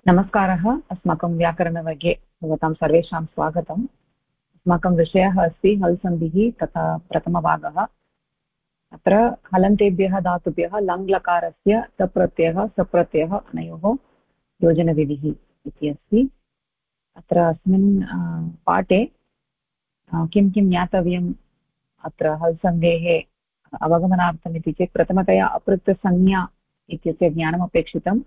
नमस्कारः। अस्माकं व्याकरणवर्गे भवतां सर्वेषां स्वागतम्। अस्माकं विषयः अस्ति हल् सन्धिः तथा प्रथमभागः। अत्र हलन्तेभ्यः धातुभ्यः लङ् लकारस्य तप्रत्ययः सप्रत्ययः अनयोः योजनविधिः इति अस्ति। अत्र अस्मिन् पाठे किं किं ज्ञातव्यम् अत्र हल् सन्धेः अवगमनार्थम् इति चेत् प्रथमतया अपृक्तसंज्ञा इत्यस्य ज्ञानमपेक्षितम्।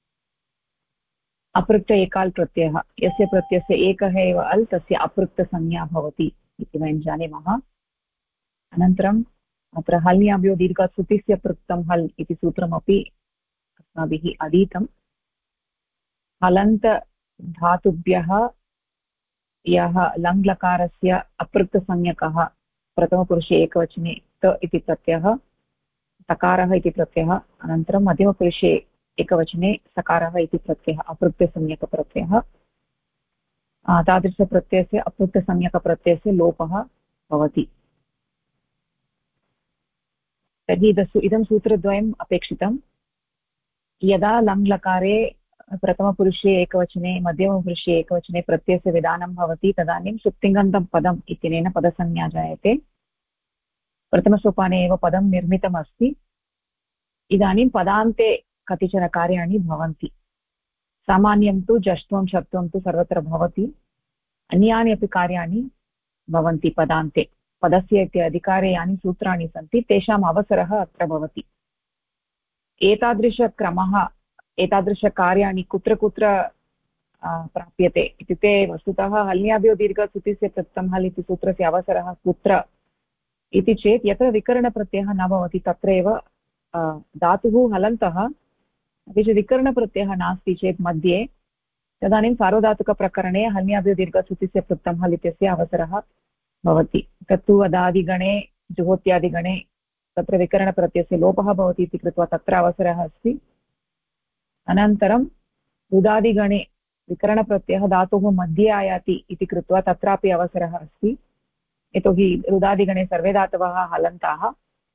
अपृक्त एकाल् प्रत्ययः, यस्य प्रत्ययस्य एकः एव अल् तस्य अपृक्तसंज्ञा भवति इति वयं जानीमः। अनन्तरम् अत्र हल्याभ्यो दीर्घात् सुतिस्य पृक्तं हल् इति सूत्रमपि अस्माभिः अधीतम्। हलन्त धातुभ्यः यः लङ् लकारस्य अपृक्तसंज्ञकः प्रथमपुरुषे एकवचने त इति प्रत्ययः, सकारः इति प्रत्ययः, अनन्तरं मध्यमपुरुषे एकवचने सकारः इति प्रत्ययः अपृक्तसंज्ञकप्रत्ययः। तादृशप्रत्ययस्य अपृक्तसंज्ञकप्रत्ययस्य लोपः भवति। तर्हि इदं सूत्रद्वयम् अपेक्षितं। यदा लङ् लकारे प्रथमपुरुषे एकवचने मध्यमपुरुषे एकवचने प्रत्ययस्य विधानं भवति तदानीं सुप्तिङन्तं पदम् इत्यनेन पदसंज्ञा जायते। प्रथमसोपाने एव पदं निर्मितमस्ति। इदानीं पदान्ते कतिचन कार्याणि भवन्ति। सामान्यं तु जष्ट्वं षत्वं तु सर्वत्र भवति। अन्यानि अपि कार्याणि भवन्ति पदान्ते। पदस्य इति अधिकारे यानि सूत्राणि सन्ति तेषाम् अवसरः अत्र भवति। एतादृशक्रमः एतादृशकार्याणि कुत्र कुत्र प्राप्यते इत्युक्ते वस्तुतः हल्याभ्यो दीर्घसुतिस्य पृक्तं हल् इति सूत्रस्य अवसरः कुत्र इति चेत् यत्र विकरणप्रत्ययः न भवति तत्रैव धातुः हलन्तः अपि च विकरणप्रत्ययः नास्ति चेत् मध्ये तदानीं सार्वधातुकप्रकरणे हल्याभ्यो दीर्घसुतिस्य पृक्तं हल् इत्यस्य अवसरः भवति। तत्तु अदादिगणे जुहोत्यादिगणे तत्र विकरणप्रत्ययस्य लोपः भवति इति कृत्वा तत्र अवसरः अस्ति। अनन्तरं रुदादिगणे विकरणप्रत्ययः धातोः मध्ये आयाति इति कृत्वा तत्रापि अवसरः अस्ति। यतोहि रुदादिगणे सर्वे धातवः हलन्ताः।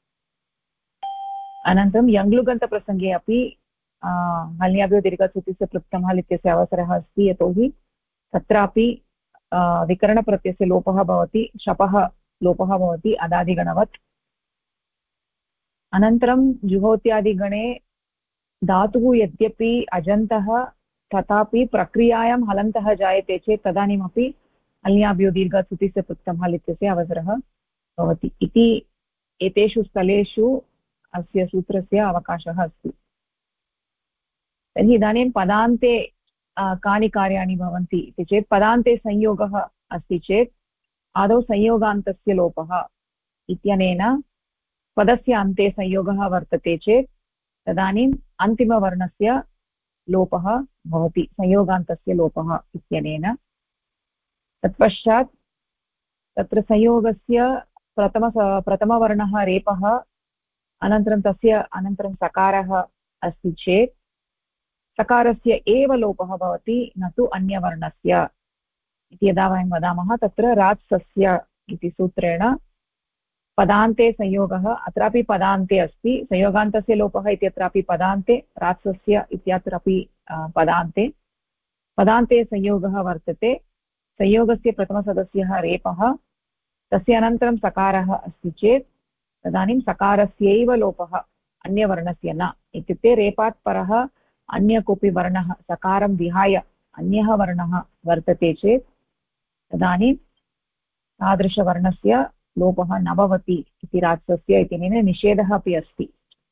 अनन्तरं यङ्लुगन्तप्रसङ्गे अपि हल्याभ्यो दीर्घसुतिस्य पृक्तं हल् इत्यस्य अवसरः अस्ति। यतोहि तत्रापि विकरणप्रत्ययस्य लोपः भवति, शपः लोपः भवति अदादिगणवत्। अनन्तरं जुहोत्यादिगणे धातुः यद्यपि अजन्तः तथापि प्रक्रियायां हलन्तः जायते चेत् तदानीमपि हल्याभ्यो दीर्घसुतिस्य पृक्तं हल् इत्यस्य अवसरः भवति इति एतेषु स्थलेषु अस्य सूत्रस्य अवकाशः अस्ति। तर्हि इदानीं पदान्ते कानि कार्याणि भवन्ति इति चेत् पदान्ते संयोगः अस्ति चेत् आदौ संयोगान्तस्य लोपः इत्यनेन पदस्य अन्ते संयोगः वर्तते चेत् तदानीम् अन्तिमवर्णस्य लोपः भवति संयोगान्तस्य लोपः इत्यनेन। तत्पश्चात् तत्र संयोगस्य प्रथमवर्णः रेपः, अनन्तरं तस्य अनन्तरं सकारः अस्ति चेत् सकारस्य एव लोपः भवति, न तु अन्यवर्णस्य इति यदा वयं वदामः तत्र रात्सस्य इति सूत्रेण पदान्ते संयोगः अत्रापि पदान्ते अस्ति। संयोगान्तस्य लोपः इत्यत्रापि पदान्ते, रात्सस्य इत्यत्रापि पदान्ते। पदान्ते संयोगः वर्तते। संयोगस्य प्रथमसदस्यः रेपः, तस्य अनन्तरं सकारः अस्ति चेत् तदानीं सकारस्यैव लोपः, अन्यवर्णस्य न। इत्युक्ते रेपात् परः अन्य कोऽपि वर्णः सकारं विहाय अन्यः वर्णः वर्तते चेत् तदानीं तादृशवर्णस्य लोपः न भवति इति रात्सस्य इत्यनेन निषेधः अपि अस्ति।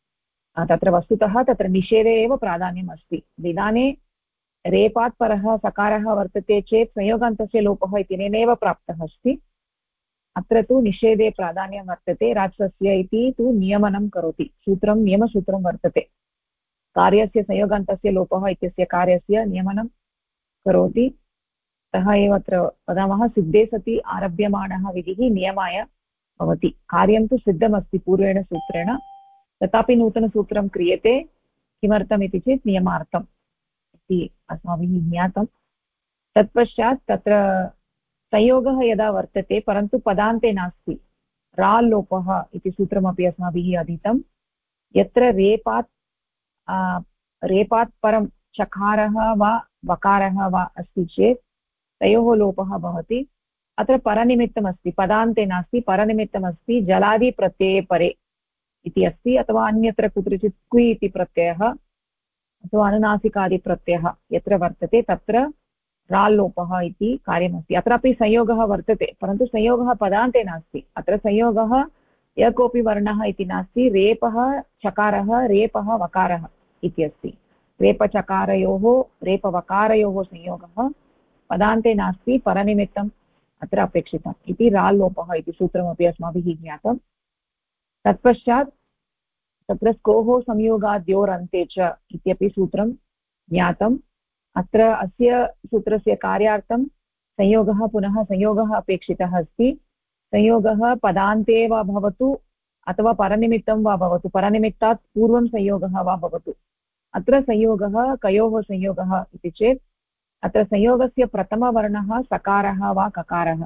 तत्र वस्तुतः तत्र निषेधे एव प्राधान्यम् अस्ति। विधाने रेपात् परः सकारः वर्तते चेत् संयोगान्तस्य लोपः इत्यनेनैव प्राप्तः अस्ति। अत्र तु निषेधे प्राधान्यं वर्तते। रात्सस्य इति तु नियमनं करोति, सूत्रं नियमसूत्रं वर्तते। कार्यस्य संयोगान्तस्य लोपः इत्यस्य कार्यस्य नियमनं करोति। अतः एव अत्र वदामः सिद्धे सति आरभ्यमाणः विधिः नियमाय भवति। कार्यं तु सिद्धमस्ति पूर्वेण सूत्रेण, तथापि नूतनसूत्रं क्रियते किमर्थमिति चेत् नियमार्थम् इति अस्माभिः ज्ञातं। तत्पश्चात् तत्र संयोगः यदा वर्तते परन्तु पदान्ते नास्ति, राल् लोपः इति सूत्रमपि अस्माभिः अधीतं। यत्र रेपात् परं चकारः वा वकारः वा अस्ति चेत् तयोः लोपः भवति। अत्र परनिमित्तमस्ति, पदान्ते नास्ति, परनिमित्तमस्ति, जलादिप्रत्यये परे इति अस्ति, अथवा अन्यत्र कुत्रचित् क्वि इति प्रत्ययः अथवा अनुनासिकादिप्रत्ययः यत्र वर्तते तत्र राल्लोपः इति कार्यमस्ति। अत्रापि संयोगः वर्तते, परन्तु संयोगः पदान्ते नास्ति। अत्र संयोगः यः कोऽपि वर्णः इति नास्ति, रेपः चकारः रेपः वकारः इति अस्ति। रेपचकारयोः रेपवकारयोः संयोगः पदान्ते नास्ति, परनिमित्तम् अत्र अपेक्षितम् इति राल्लोपः इति सूत्रमपि अस्माभिः ज्ञातम्। तत्पश्चात् तत्र स्कोः संयोगाद्योरन्ते च इत्यपि सूत्रं ज्ञातम्। अत्र अस्य सूत्रस्य कार्यार्थं संयोगः पुनः संयोगः अपेक्षितः अस्ति। संयोगः पदान्ते वा भवतु अथवा परनिमित्तं वा भवतु, परनिमित्तात् पूर्वं संयोगः वा भवतु। अत्र संयोगः कयोः संयोगः इति चेत् अत्र संयोगस्य प्रथमवर्णः सकारः वा ककारः,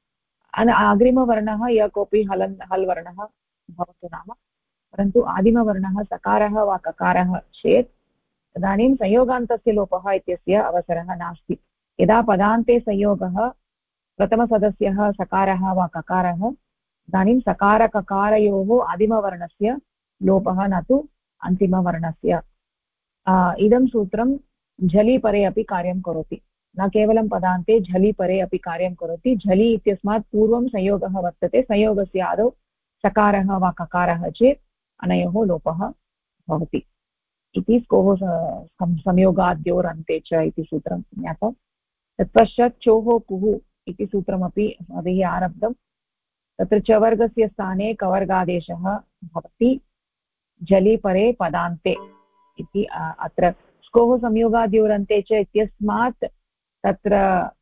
अग्रिमवर्णः यः कोऽपि हल् वर्णः भवतु नाम, परन्तु आदिमवर्णः सकारः वा ककारः चेत् तदानीं संयोगान्तस्य लोपः इत्यस्य अवसरः नास्ति। यदा पदान्ते संयोगः प्रथमसदस्यः सकारः वा ककारः, इदानीं सकारककारयोः आदिमवर्णस्य लोपः न तु अन्तिमवर्णस्य। इदं सूत्रं झलिपरे अपि कार्यं करोति, न केवलं पदान्ते झलिपरे अपि कार्यं करोति। झलि इत्यस्मात् पूर्वं संयोगः वर्तते, संयोगस्य आदौ सकारः वा ककारः चेत् अनयोः लोपः भवति इति स्कोः संयोगाद्योरन्ते च इति सूत्रं ज्ञातं। तत्पश्चात् चोः कुः इति सूत्रमपि अस्माभिः आरब्धं। तत्र च वर्गस्य स्थाने कवर्गादेशः भवति झलिपरे पदान्ते इति। अत्र स्कोः संयोगाद्योरन्ते च इत्यस्मात् तत्र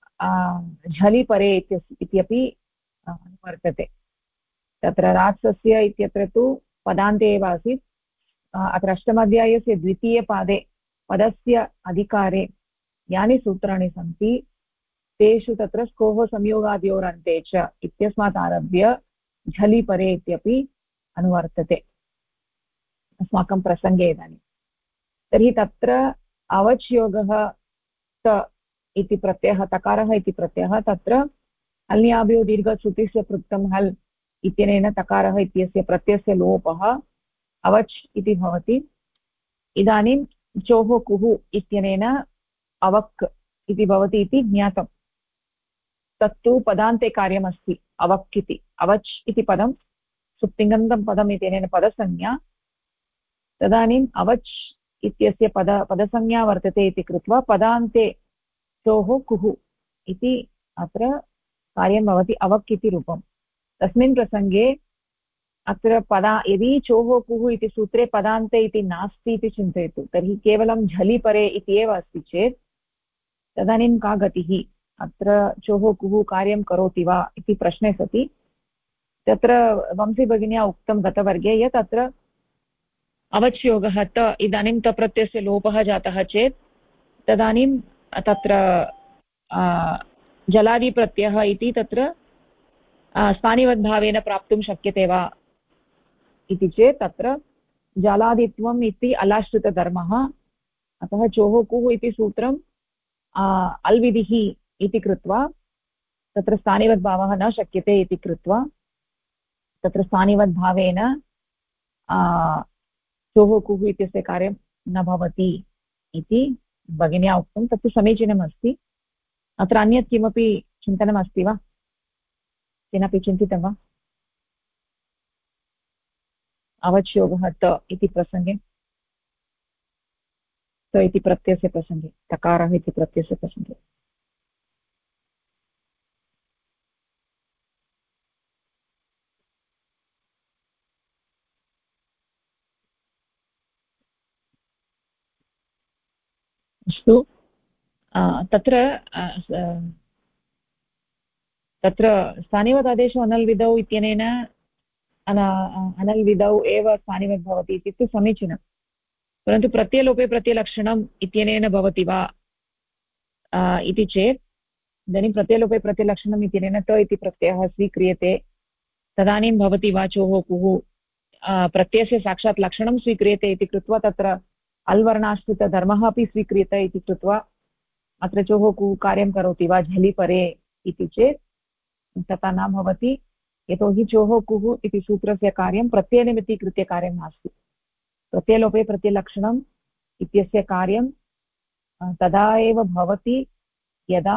झलिपरे इत्यपि वर्तते। तत्र रात्सस्य इत्यत्र तु पदान्ते एव आसीत्। अत्र अष्टमाध्यायस्य द्वितीयपादे पदस्य अधिकारे यानि सूत्राणि सन्ति तेषु तत्र स्कोः संयोगाद्योरन्ते च इत्यस्मात् आरभ्य झलिपरे इत्यपि अनुवर्तते अस्माकं प्रसङ्गे इदानीं। तर्हि तत्र अवच्योगः त इति प्रत्ययः, तकारः इति प्रत्ययः, तत्र हल्याभ्यो दीर्घश्रुतिस्य पृक्तं हल् इत्यनेन तकारः इत्यस्य प्रत्ययस्य लोपः अवच् इति भवति। इदानीं चोः कुः इत्यनेन अवक् इति भवति इति ज्ञातं। तत्तु पदान्ते कार्यमस्ति अवक् इति। अवच् इति पदं सुप्तिङन्तं पदम् इत्यनेन पदसंज्ञा, तदानीम् अवच् इत्यस्य पदसंज्ञा वर्तते इति कृत्वा पदान्ते चोः कुः इति अत्र कार्यं भवति, अवक् इति रूपं। तस्मिन् प्रसङ्गे अत्र यदि चोः कुः इति सूत्रे पदान्ते इति नास्ति इति चिन्तयतु, तर्हि केवलं झलिपरे इति एव अस्ति चेत् तदानीं का गतिः? अत्र चोः कुः कार्यं करोति वा इति प्रश्ने सति तत्र वंशी भगिन्या उक्तं गतवर्गे यत् अत्र अवच्योगः त, इदानीं तप्रत्ययस्य लोपः जातः चेत् तदानीं तत्र जलादिप्रत्ययः इति तत्र स्थानिवद्भावेन प्राप्तुं शक्यते वा इति चेत् तत्र जलादित्वम् इति अलाश्रितधर्मः, अतः चोः कुः इति सूत्रम् अल्विधिः इति कृत्वा तत्र स्थानिवद्भावः न शक्यते इति कृत्वा तत्र स्थानिवद्भावेन चोः कुः इत्यस्य कार्यं न भवति इति भगिन्या उक्तं। तत्तु समीचीनम् अस्ति। अत्र अन्यत् किमपि चिन्तनमस्ति वा? केनापि चिन्तितं वा अवच्योगः त इति प्रसङ्गे, त इति प्रत्ययस्य प्रसङ्गे, तकारः इति प्रत्ययस्य प्रसङ्गे? अस्तु, तत्र तत्र स्थानिवदादेशो अनल्विधौ इत्यनेन अनल्विधौ एव स्थानिवद् भवति इत्युक्ते समीचीनं, परन्तु प्रत्ययलोपे प्रत्ययलक्षणम् इत्यनेन भवति वा इति चेत् इदानीं प्रत्ययलोपे प्रत्ययलक्षणम् इत्यनेन त इति प्रत्ययः स्वीक्रियते, तदानीं भवति वा चोः कुः प्रत्ययस्य साक्षात् लक्षणं स्वीक्रियते इति कृत्वा तत्र अल्वर्णाश्रितधर्मः अपि स्वीक्रियते इति कृत्वा अत्र चोः कुः कार्यं करोति वा झलि परे इति चेत् तथा न भवति। यतोहि चोः कुः इति सूत्रस्य कार्यं प्रत्ययनिमित्तीकृत्य कार्यं नास्ति। प्रत्ययलोपे प्रत्ययलक्षणम् इत्यस्य कार्यं तदा एव भवति यदा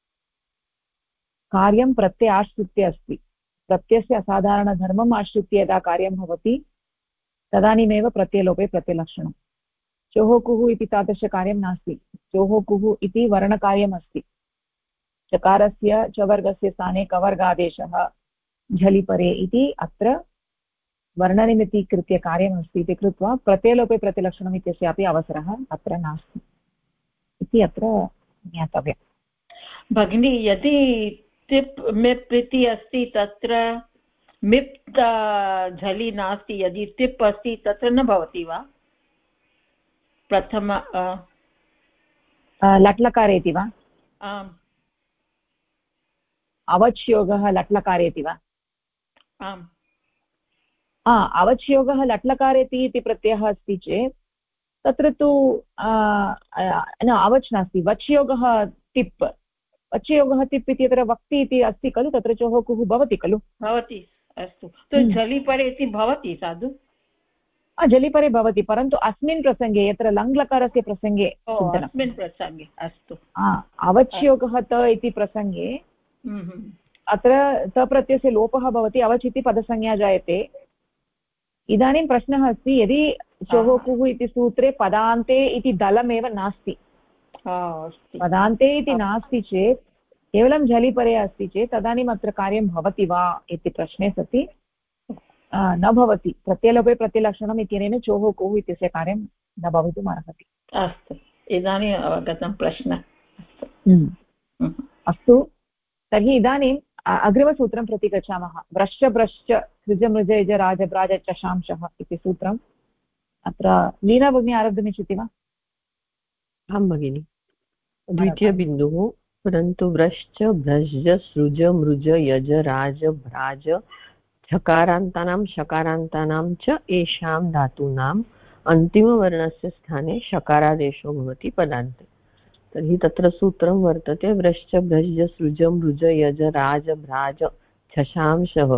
कार्यं प्रत्ययाश्रित्य अस्ति। प्रत्ययस्य असाधारणधर्मम् आश्रित्य यदा कार्यं भवति तदानीमेव प्रत्ययलोपे प्रत्ययलक्षणं। चोः कुः इति तादृशकार्यं नास्ति। चोः कुः इति वर्णकार्यमस्ति। चकारस्य च वर्गस्य स्थाने कवर्गादेशः झलिपरे इति अत्र वर्णनिमित्तीकृत्य कार्यमस्ति इति कृत्वा प्रत्ययलोपे प्रतिलक्षणम् इत्यस्यापि अवसरः अत्र नास्ति इति अत्र ज्ञातव्यम्। भगिनी, यदि तिप् मिप् इति अस्ति तत्र मिप् झलि नास्ति, यदि तिप् अस्ति तत्र न भवति वा? प्रथम लट्लकारे इति वा? आम्। अवच्योगः लट्लकारे इति वा? आम्। अवच्योगः लट्लकारे इति प्रत्ययः अस्ति चेत् तत्र तु न अवच् नास्ति, वच्योगः तिप्। वच्योगः तिप् इति अत्र वक्ति इति अस्ति खलु, तत्र चोः कुः भवति खलु? भवति। अस्तु, तो झलिपरे इति भवति साधु? झलिपरे भवति, परन्तु अस्मिन् प्रसङ्गे यत्र लङ्लकारस्य प्रसङ्गे अस्मिन् प्रसङ्गे अस्तु अवच्योगः त इति प्रसङ्गे अत्र तप्रत्ययस्य लोपः भवति, अवच् इति पदसंज्ञा जायते। इदानीं प्रश्नः अस्ति, यदि चोः कुः इति सूत्रे पदान्ते इति दलमेव नास्ति, पदान्ते इति नास्ति चेत् केवलं झलिपरे अस्ति चेत् तदानीम् अत्र कार्यं भवति वा इति प्रश्ने सति न भवति। प्रत्ययलोपे प्रत्ययलक्षणम् इत्यनेन चोः कुः इत्यस्य कार्यं न भवितुम् अर्हति। अस्तु, इदानीम् अवगतं प्रश्नः। अस्तु, तर्हि इदानीम् अग्रिमसूत्रं प्रति गच्छामः। व्रश्च भ्रश्च सृज मृज यज राज भ्राज चशांशः इति सूत्रम्। अत्र लीना भगिनी आरब्धुमिच्छति वा? आं भगिनि। द्वितीयबिन्दुः, परन्तु व्रश्च भ्रश्च सृज मृज यज राज भ्राज झकारान्तानां शकारान्तानां च येषां धातूनाम् अन्तिमवर्णस्य स्थाने शकारादेशो भवति पदान्ते। तर्हि तत्र सूत्रं वर्तते व्रश्च भ्रश्च सृज मृज यज राज भ्राज छशांशः।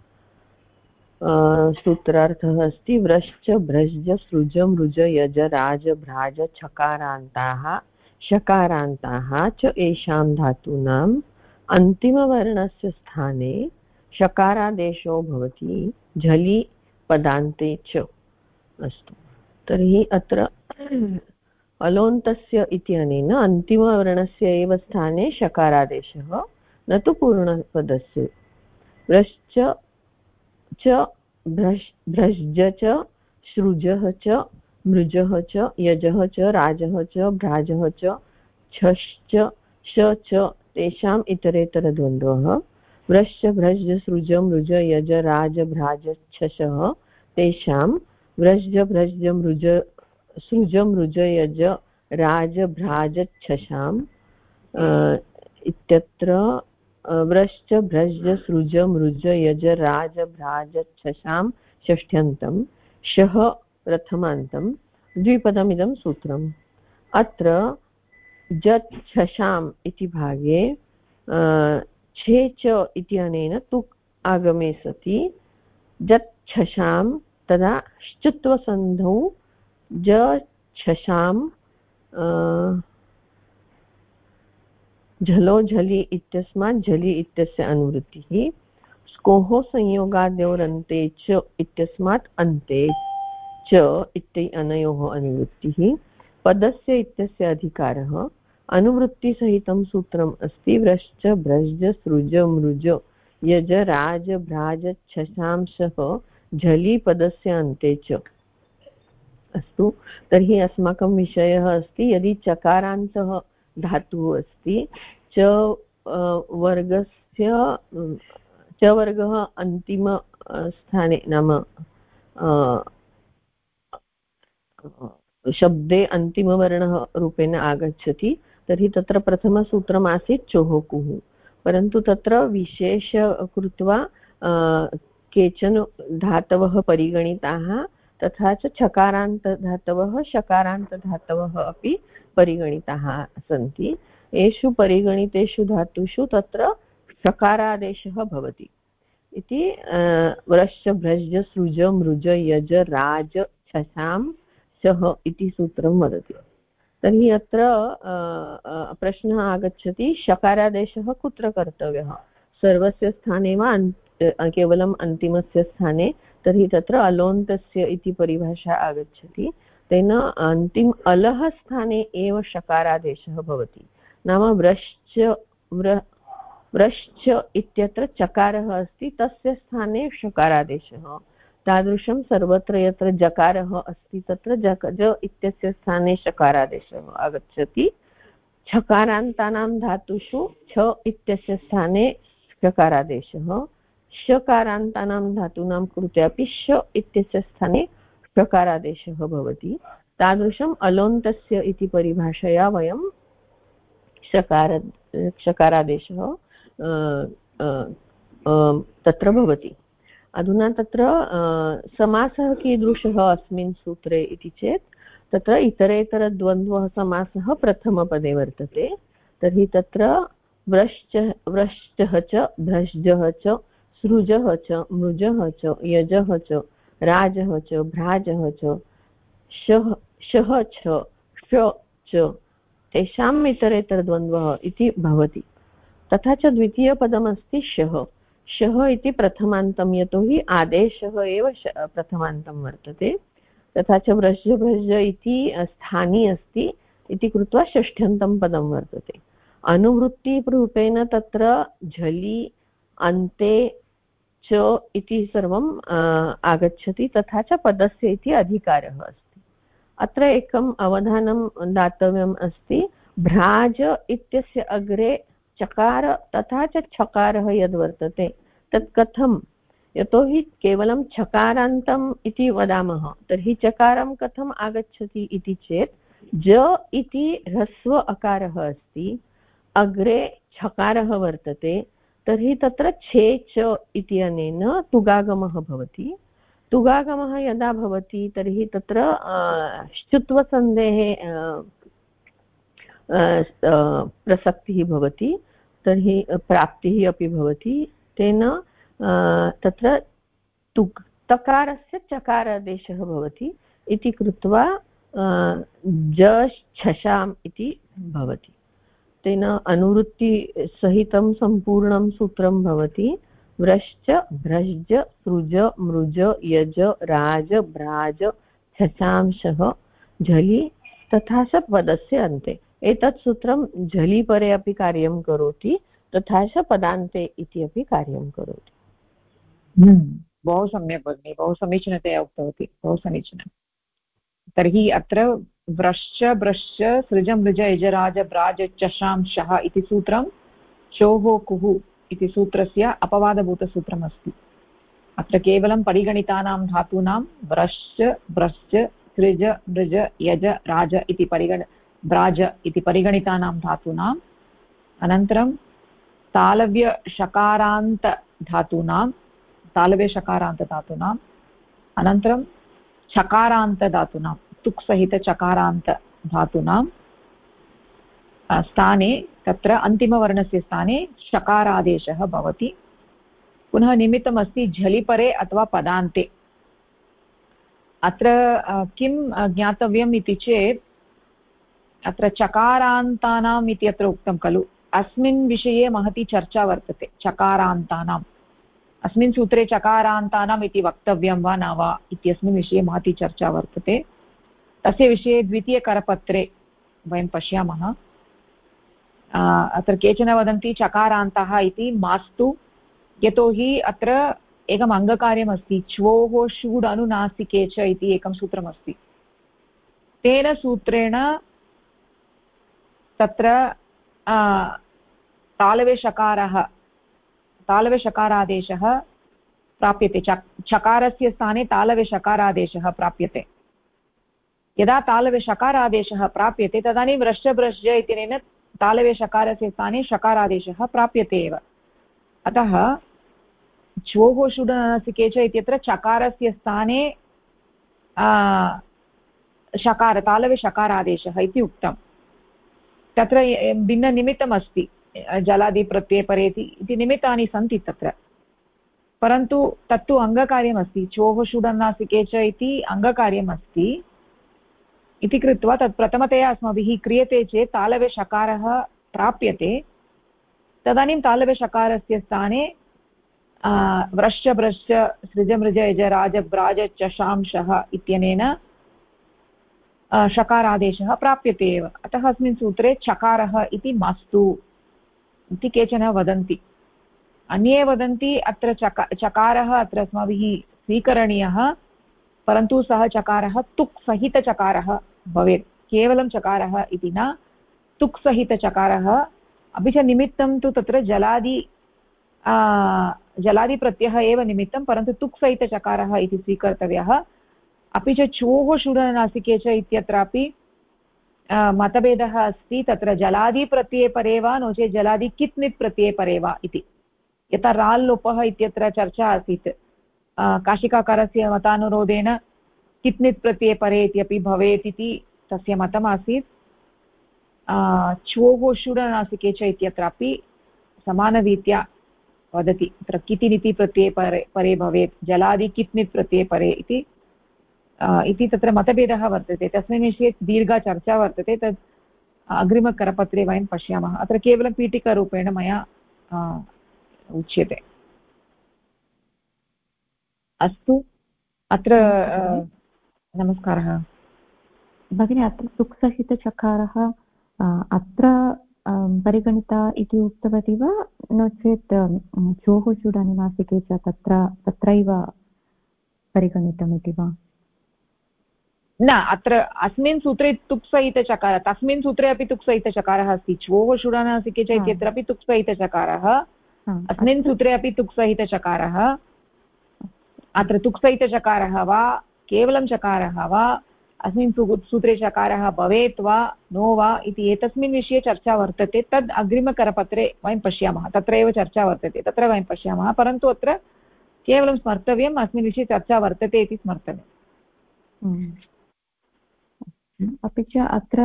सूत्रार्थः अस्ति व्रश्च भ्रश्च सृज मृज यज राज भ्राज छकारान्ताः शकारान्ताः च येषां धातूनाम् अन्तिमवर्णस्य स्थाने शकारादेशो भवति झलि पदान्ते च। अस्तु, तर्हि अत्र अलोन्तस्य इत्यनेन अन्तिमवर्णस्य एव स्थाने शकारादेशः, न तु पूर्णपदस्य। व्रश्च च भ्रश्च च सृजः च मृजः च यजः च राजः च भ्राजः च छश्च श च तेषाम् इतरेतरद्वन्द्वः। व्रश्च भ्रश्च सृज मृज यज राज भ्राज छशः तेषां व्रश्च भ्रश्च मृज सृज मृज यज राज भ्राज छशाम् इत्यत्र व्रश्च भ्रश्च सृज मृज यज राज भ्राज छशां षष्ठ्यन्तं शः प्रथमान्तं द्विपदमिदं सूत्रम्। अत्र जत् छशाम् इति भागे छे च इत्यनेन तुक् आगमे सति जत् छशां तदा श्चुत्वसन्धौ ज छशां झलो झलि इत्यस्मात् झलि इत्यस्य अनुवृत्तिः, स्कोः संयोगाद्योरन्ते च इत्यस्मात् अन्ते च इति अनयोः अनुवृत्तिः, पदस्य इत्यस्य अधिकारः। अनुवृत्तिसहितं सूत्रम् अस्ति व्रश्च भ्रश्च सृज मृज यज राज भ्राज छशांशः झलि पदस्य अन्ते च। अस्तु, तर्हि अस्माकं विषयः अस्ति यदि चकारान्तः धातुः अस्ति च वर्गस्य च वर्गः अन्तिम स्थाने नाम शब्दे अन्तिमवर्णः रूपेण आगच्छति, तर्हि तत्र प्रथमसूत्रम् आसीत् चोः कुः, परन्तु तत्र विशेष कृत्वा केचन धातवः परिगणिताः तथा च छकारान्तधातवः शकारान्तधातवः अपि परिगणिताः सन्ति। येषु परिगणितेषु धातुषु तत्र शकारादेशः भवति इति व्रश्च भ्रज सृज मृज यज राज छशां शः इति सूत्रं वदति। तर्हि अत्र प्रश्नः आगच्छति, शकारादेशः कुत्र कर्तव्यः, सर्वस्य स्थाने वा केवलम् अन्तिमस्य स्थाने? तर्हि तत्र अलोन्तस्य इति परिभाषा आगच्छति। तेन अन्तिम अलः स्थाने एव शकारादेशः भवति। नाम व्रश्च इत्यत्र चकारः अस्ति, तस्य स्थाने शकारादेशः। तादृशं सर्वत्र यत्र जकारः अस्ति तत्र ज इत्यस्य स्थाने शकारादेशः आगच्छति। छकारान्तानां धातुषु छ इत्यस्य स्थाने शकारादेशः, शकारान्तानां धातूनां कृते अपि श इत्यस्य स्थाने शकारादेशः भवति। तादृशम् अलोन्तस्य इति परिभाषया वयं शकारादेशः तत्र भवति। अधुना तत्र समासः कीदृशः अस्मिन् सूत्रे इति चेत् तत्र इतरेतरद्वन्द्वः समासः प्रथमपदे वर्तते। तर्हि तत्र व्रश्चः च भ्रश्जः च सृजः च मृजः च यजः च राजः च भ्राजः च शः च श च तेषाम् इतरेतरद्वन्द्वः इति भवति। तथा च द्वितीयपदमस्ति शः। शः इति प्रथमान्तं, यतोहि आदेशः एव प्रथमान्तं वर्तते। तथा च व्रज भ्रज इति स्थानी अस्ति इति कृत्वा षष्ठ्यन्तं पदं वर्तते। अनुवृत्तिरूपेण तत्र झलि अन्ते च इति सर्वम् आगच्छति। तथा च पदस्य इति अधिकारः अस्ति। अत्र एकम् अवधानं दातव्यम् अस्ति। भ्राज इत्यस्य अग्रे चकार तथा च छकारः यद्वर्तते तत् कथं, यतोहि केवलं छकारान्तम् इति वदामः, तर्हि चकारं कथम् आगच्छति इति चेत् ज इति ह्रस्व अकारः अस्ति, अग्रे छकारः वर्तते, तर्हि तत्र छे च इत्यनेन तुगागमः भवति। तुगागमः यदा भवति तर्हि तत्र श्चुत्वसन्धेः प्रसक्तिः भवति, तर्हि प्राप्तिः अपि भवति। तेन तत्र तकारस्य चकारादेशः भवति इति कृत्वा छशाम् इति भवति। तेन अनुवृत्तिसहितं सम्पूर्णं सूत्रं भवति। व्रश्च भ्रश्च सृज मृज यज राज भ्राज छशांशः झलि तथा च पदस्य अन्ते। एतत् सूत्रं झलि परे अपि कार्यं करोति, तथा च पदान्ते इति अपि कार्यं करोति। बहु सम्यक् भगिनि, बहु समीचीनतया उक्तवती, बहु समीचीनं। तर्हि अत्र व्रश्च भ्रश्च सृज मृज यजराज भ्राज चशांशः इति सूत्रं चोः कुः इति सूत्रस्य अपवादभूतसूत्रम् अस्ति। अत्र केवलं परिगणितानां धातूनां व्रश्च भ्रश्च सृज मृज यज राज इति भ्राज इति परिगणितानां धातूनाम्, अनन्तरं तालव्यशकारान्तधातूनां, अनन्तरं चकारान्तधातूनां, तुक् सहितचकारान्तधातूनां स्थाने तत्र अन्तिमवर्णस्य स्थाने शकारादेशः भवति। पुनः निमित्तमस्ति झलिपरे अथवा पदान्ते। अत्र किं ज्ञातव्यम् इति चेत् अत्र चकारान्तानाम् इति अत्र उक्तं खलु, अस्मिन् विषये महती चर्चा वर्तते। चकारान्तानाम् अस्मिन् सूत्रे चकारान्तानाम् इति वक्तव्यं वा न वा इत्यस्मिन् विषये महती चर्चा वर्तते। तस्य विषये द्वितीयकरपत्रे वयं पश्यामः। अत्र केचन वदन्ति चकारान्तः इति मास्तु, यतोहि अत्र एकम् अङ्गकार्यमस्ति, च्वोः षूड् अनुनासिके च इति एकं सूत्रमस्ति। तेन सूत्रेण तत्र तालव्यशकारादेशः प्राप्यते। चकारस्य स्थाने तालव्यशकारादेशः प्राप्यते। यदा तालव्यशकारादेशः प्राप्यते तदानीं व्रश्च भ्रश्च इत्यनेन तालव्यशकारस्य स्थाने शकारादेशः प्राप्यते एव। अतः च्वोः षुडनसिके च इत्यत्र चकारस्य स्थाने शकार तालवे शकारादेशः इति उक्तं तत्र भिन्ननिमित्तम् अस्ति जलादिप्रत्यये परे इति निमित्तानि सन्ति तत्र परन्तु तत्तु अङ्गकार्यमस्ति चोः षुडन्नासिके च इति अङ्गकार्यमस्ति इति कृत्वा तत् प्रथमतया अस्माभिः क्रियते चेत् तालवे शकारः प्राप्यते तदानीं तालवे शकारस्य स्थाने व्रश्च भ्रश्च सृजमृज यज राज ब्राज चशांशः इत्यनेन शकारादेशः प्राप्यते एव अतः अस्मिन् सूत्रे चकारः इति मास्तु इति केचन वदन्ति अन्ये वदन्ति अत्र चकारः अत्र अस्माभिः स्वीकरणीयः परन्तु सः चकारः तुक् सहितचकारः भवेत् केवलं चकारः इति न तुक् सहितचकारः अपि च निमित्तं तु तत्र जलादिप्रत्ययः एव निमित्तं परन्तु तुक् सहितचकारः इति स्वीकर्तव्यः अपि च चोः षुडनासिके च इत्यत्रापि मतभेदः अस्ति तत्र जलादिप्रत्यये परे वा नो चेत् जलादि कित् नित् प्रत्यये परे वा इति यथा राल् लोपः इत्यत्र चर्चा आसीत् काशिकाकारस्य मतानुरोधेन कित् नित् प्रत्यये परे इत्यपि भवेत् इति तस्य मतमासीत् चोः षुडनासिके च इत्यत्रापि समानरीत्या वदति तत्र किति निति प्रत्यये परे भवेत् जलादि कित् नित् प्रत्यये परे इति तत्र मतभेदः वर्तते तस्मिन् विषये दीर्घा चर्चा वर्तते तद् अग्रिमकरपत्रे वयं पश्यामः अत्र केवलं पीठिकारूपेण मया उच्यते अस्तु अत्र नमस्कारः भगिनी अत्र सुक्सहितचकारः अत्र परिगणिता इति उक्तवती वा नो चेत् चोः चूडानुनासिके च तत्रैव परिगणितमिति वा न अत्र अस्मिन् सूत्रे तुक्सहितचकारः तस्मिन् सूत्रे अपि तुक्सहितचकारः अस्ति चोः षुडनासिके च इत्यत्रापि तुक्सहितचकारः अस्मिन् सूत्रे अपि तुक्सहितचकारः अत्र तुक्सहितचकारः वा केवलं चकारः वा अस्मिन् सूत्रे चकारः भवेत् वा नो वा इति एतस्मिन् विषये चर्चा वर्तते तद् अग्रिमकरपत्रे वयं पश्यामः तत्र एव चर्चा वर्तते तत्र वयं पश्यामः परन्तु अत्र केवलं स्मर्तव्यम् अस्मिन् विषये चर्चा वर्तते इति स्मर्तव्यम् अपि च अत्र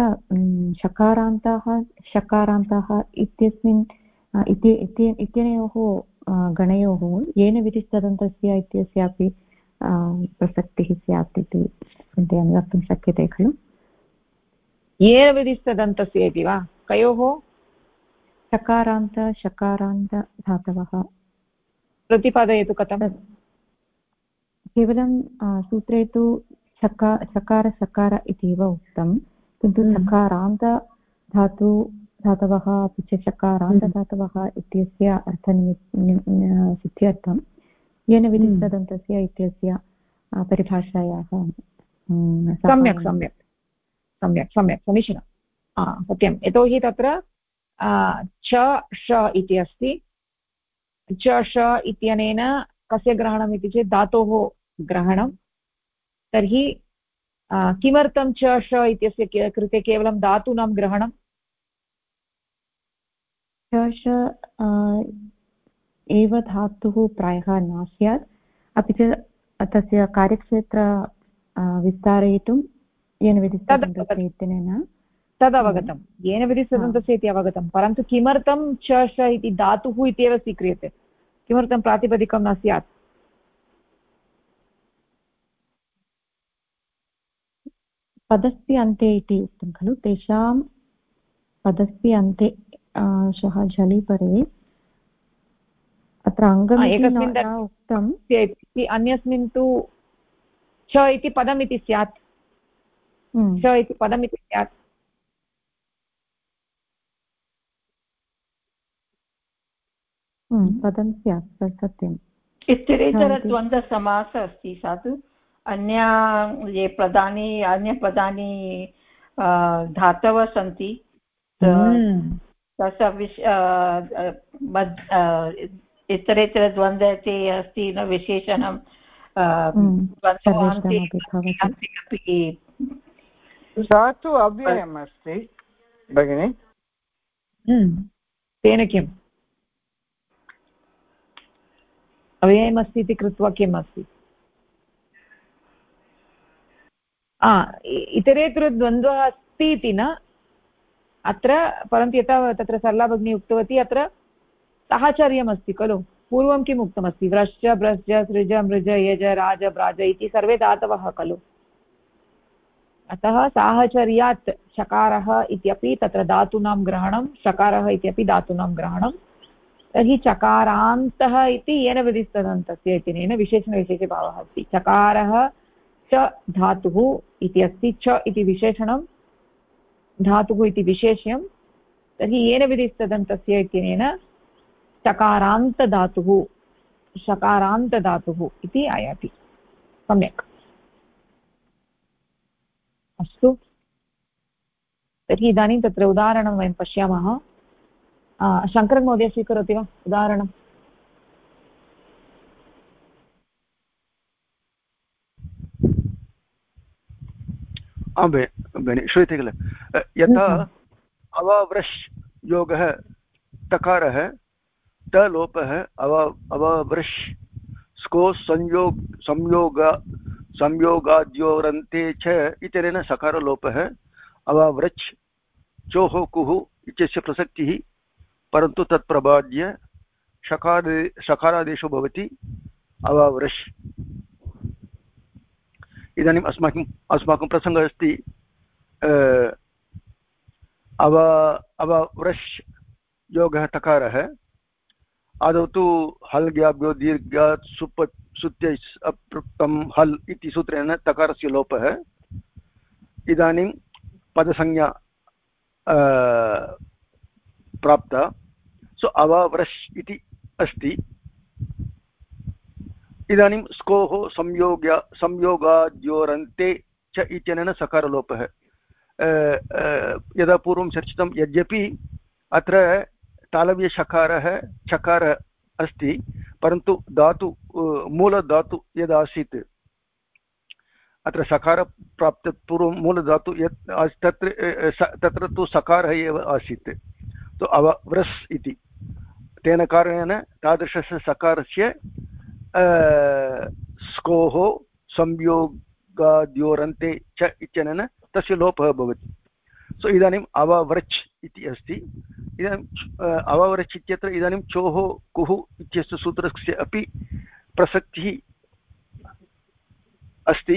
शकारान्ताः इत्यस्मिन् इत्यनयोः गणयोः येन विधिस्तदन्तस्य इत्यस्यापि प्रसक्तिः स्यात् इति चिन्तयामि वक्तुं शक्यते खलु येन विधिस्तदन्तस्य इति वा कयोः शकारान्त धातवः प्रतिपादयतु कथं केवलं सूत्रे तु सकार सकार इत्येव उक्तं किन्तु सकारान्त धातवः अपि च शकारान्तधातवः इत्यस्य सिद्ध्यर्थं येन विधिस्तदन्तस्य इत्यस्य परिभाषायाः सम्यक् सम्यक् सम्यक् सम्यक् समीचीनं सत्यं यतोहि तत्र च ष इति अस्ति च ष इत्यनेन कस्य ग्रहणम् इति चेत् धातोः ग्रहणं तर्हि किमर्थं च ष इत्यस्य कृते केवलं धातूनां ग्रहणं च एव धातुः प्रायः न स्यात् अपि च तस्य कार्यक्षेत्र विस्तारयितुं येन विधिस्तदन्तस्य इत्यनेन तदवगतं येन विधिस्तदन्तस्य इति अवगतं परन्तु किमर्थं च ष इति धातुः इत्येव स्वीक्रियते किमर्थं प्रातिपदिकं न स्यात् पदस्य अन्ते इति उक्तं खलु तेषां पदस्य अन्ते शः झलि परे अत्र अङ्गमिति न उक्तं अन्यस्मिन् तु च इति पदमिति स्यात् च इति पदमिति स्यात् पदं स्यात् सत्यम् इतरेतरद्वन्द्वसमासः अस्ति साधु अन्यपदानि धातवः सन्ति इतरेतरद्वन्द्वे अस्ति न विशेषणं सा तु अव्ययम् अस्ति भगिनि तेन किम् अव्ययमस्ति इति कृत्वा किम् अस्ति इतरेतरद्वन्द्वः अस्ति इति न अत्र, परन्तु यथा तत्र सरला भगिनी उक्तवती अत्र साहचर्यमस्ति खलु। पूर्वं किम् उक्तमस्ति? व्रश्च ब्रश्च सृज मृज यज राज ब्राज इति सर्वे धातवः खलु। अतः साहचर्यात् शकारः इत्यपि तत्र धातूनां ग्रहणं, शकारः इत्यपि धातूनां ग्रहणं। तर्हि चकारान्तः इति येन विधिस्तदन्तस्य इत्यनेन विशेषणविशेषभावः अस्ति। चकारः च धातुः इति अस्ति, च इति विशेषणं, धातुः इति विशेष्यं। तर्हि येन विधिस्तदन्तस्य इत्यनेन चकारान्तधातुः, शकारान्तधातुः इति आयाति। सम्यक्, अस्तु। तर्हि इदानीं तत्र उदाहरणं वयं पश्यामः। शङ्करन् महोदय स्वीकरोति वा उदाहरणम्? आं भगिनि, श्रूयते किल? यथा अवाव्रश् योगः तकारः, तलोपः अवाव्रश् स्को संयोगाद्योरन्ते च इत्यनेन सकारलोपः। अवाव्रच् चोः कुः इत्यस्य प्रसक्तिः, परन्तु तत्प्रबाद्य शकारादेशो भवति अवाव्रश्। इदानीम् अस्माकं प्रसङ्गः अस्ति अवाव्रश् योगः तकारः। आदौ तु हल्ग्याभ्यो दीर्घात् सुत्यै अपृक्तं हल् इति सूत्रेण तकारस्य लोपः। इदानीं पदसंज्ञा प्राप्ता। सो अवाव्रश् इति अस्ति। इदानीं स्कोः संयोगाद्योरन्ते च इत्यनेन सकारलोपः। यदा पूर्वं चर्चितं, यद्यपि अत्र तालव्यशकारः चकारः अस्ति, परन्तु धातु मूलधातु यदासीत्, अत्र सकार प्राप्तपूर्वं मूलधातु यत् तत्र तु सकारः एव आसीत्, तु अवव्रस् इति। तेन कारणेन तादृशस्य सकारस्य स्कोः संयोगाद्योरन्ते च इत्यनेन तस्य लोपः भवति। सो इदानीम् अवाव्रच् इति अस्ति। इदानीम् अवाव्रच् इत्यत्र इदानीं चोः कुः इत्यस्य सूत्रस्य अपि प्रसक्तिः अस्ति,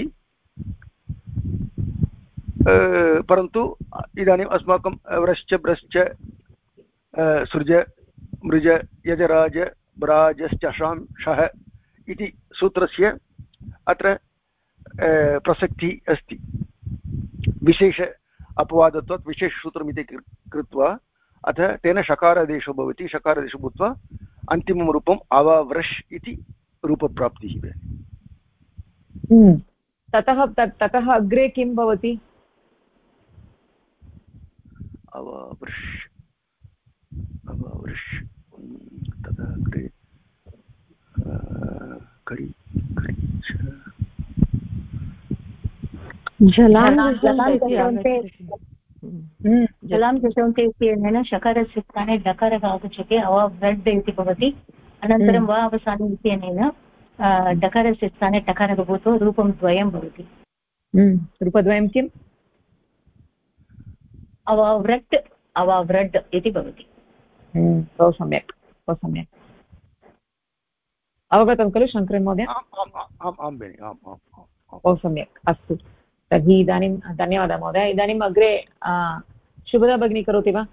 परन्तु इदानीम् अस्माकं व्रश्च ब्रश्च सृज मृज यजराज ब्राजश्चां शः इति सूत्रस्य अत्र प्रसक्तिः अस्ति। विशेष अपवादत्वात् विशेषसूत्रमिति कृत्वा अतः तेन शकारादेशो भवति। शकारादेशो भूत्वा अन्तिमं रूपम् अवाव्रश् इति रूपप्राप्तिः। ततः अग्रे किं भवति? अवाव्रश् ततः अग्रे जलां दशन्ते इत्यनेन शकारस्य स्थाने डकारः आगच्छति, अवाव्रड् इति भवति। अनन्तरं वा अवसाने इत्यनेन डकारस्य स्थाने टकारः भूत्वा रूपं द्वयं भवति। रूपद्वयं किम्? अवाव्रट् अवाव्रड् इति भवति। बहु सम्यक्, बहु सम्यक् अवगतं खलु शङ्करन् महोदय? बहु सम्यक्, अस्तु। तर्हि इदानीं धन्यवादः महोदय। इदानीम् अग्रे शुभदा भगिनी करोति वा?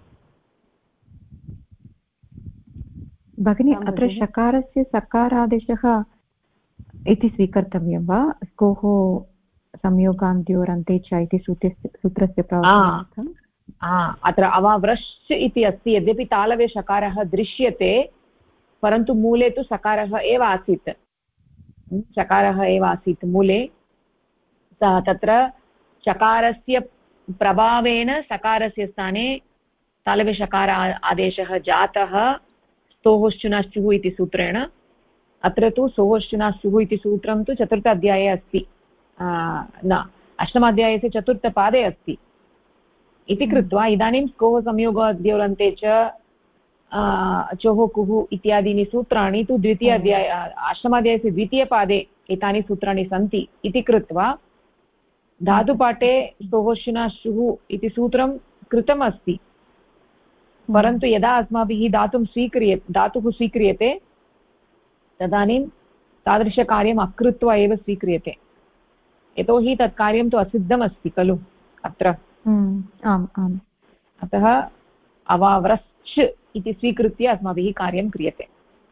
भगिनी, अत्र शकारस्य सकारादेशः इति स्वीकर्तव्यं वा? स्कोः संयोगान्त्योरन्ते च इति सूत्रस्य प्रवर्तनार्थम् अत्र अवाव्रश् इति अस्ति। यद्यपि तालवे शकारः दृश्यते, परन्तु मूले तु सकारः एव आसीत्। चकारः एव आसीत् मूले। तत्र चकारस्य प्रभावेन सकारस्य स्थाने तालवे शकार आदेशः जातः स्तोश्चुनश्चुः इति सूत्रेण। अत्र तु सोश्चुनश्चुः इति सूत्रं तु चतुर्थ अध्याये अस्ति, न अष्टमाध्यायस्य चतुर्थपादे अस्ति इति कृत्वा इदानीं स्कोः संयोगाद्योरन्ते च चोः कुः इत्यादीनि सूत्राणि तु द्वितीय अष्टमाध्यायस्य द्वितीयपादे एतानि सूत्राणि सन्ति इति कृत्वा धातुपाठे स्तोहोश्विनाश्रुः इति सूत्रं कृतम् अस्ति, परन्तु यदा अस्माभिः धातुः स्वीक्रियते तदानीं तादृशकार्यम् अकृत्वा एव स्वीक्रियते, यतोहि तत् कार्यं तु असिद्धम् अस्ति खलु अत्र। आम् आम्। अतः अवाव्रश्च इति स्वीकृत्य अस्माभिः कार्यं क्रियते।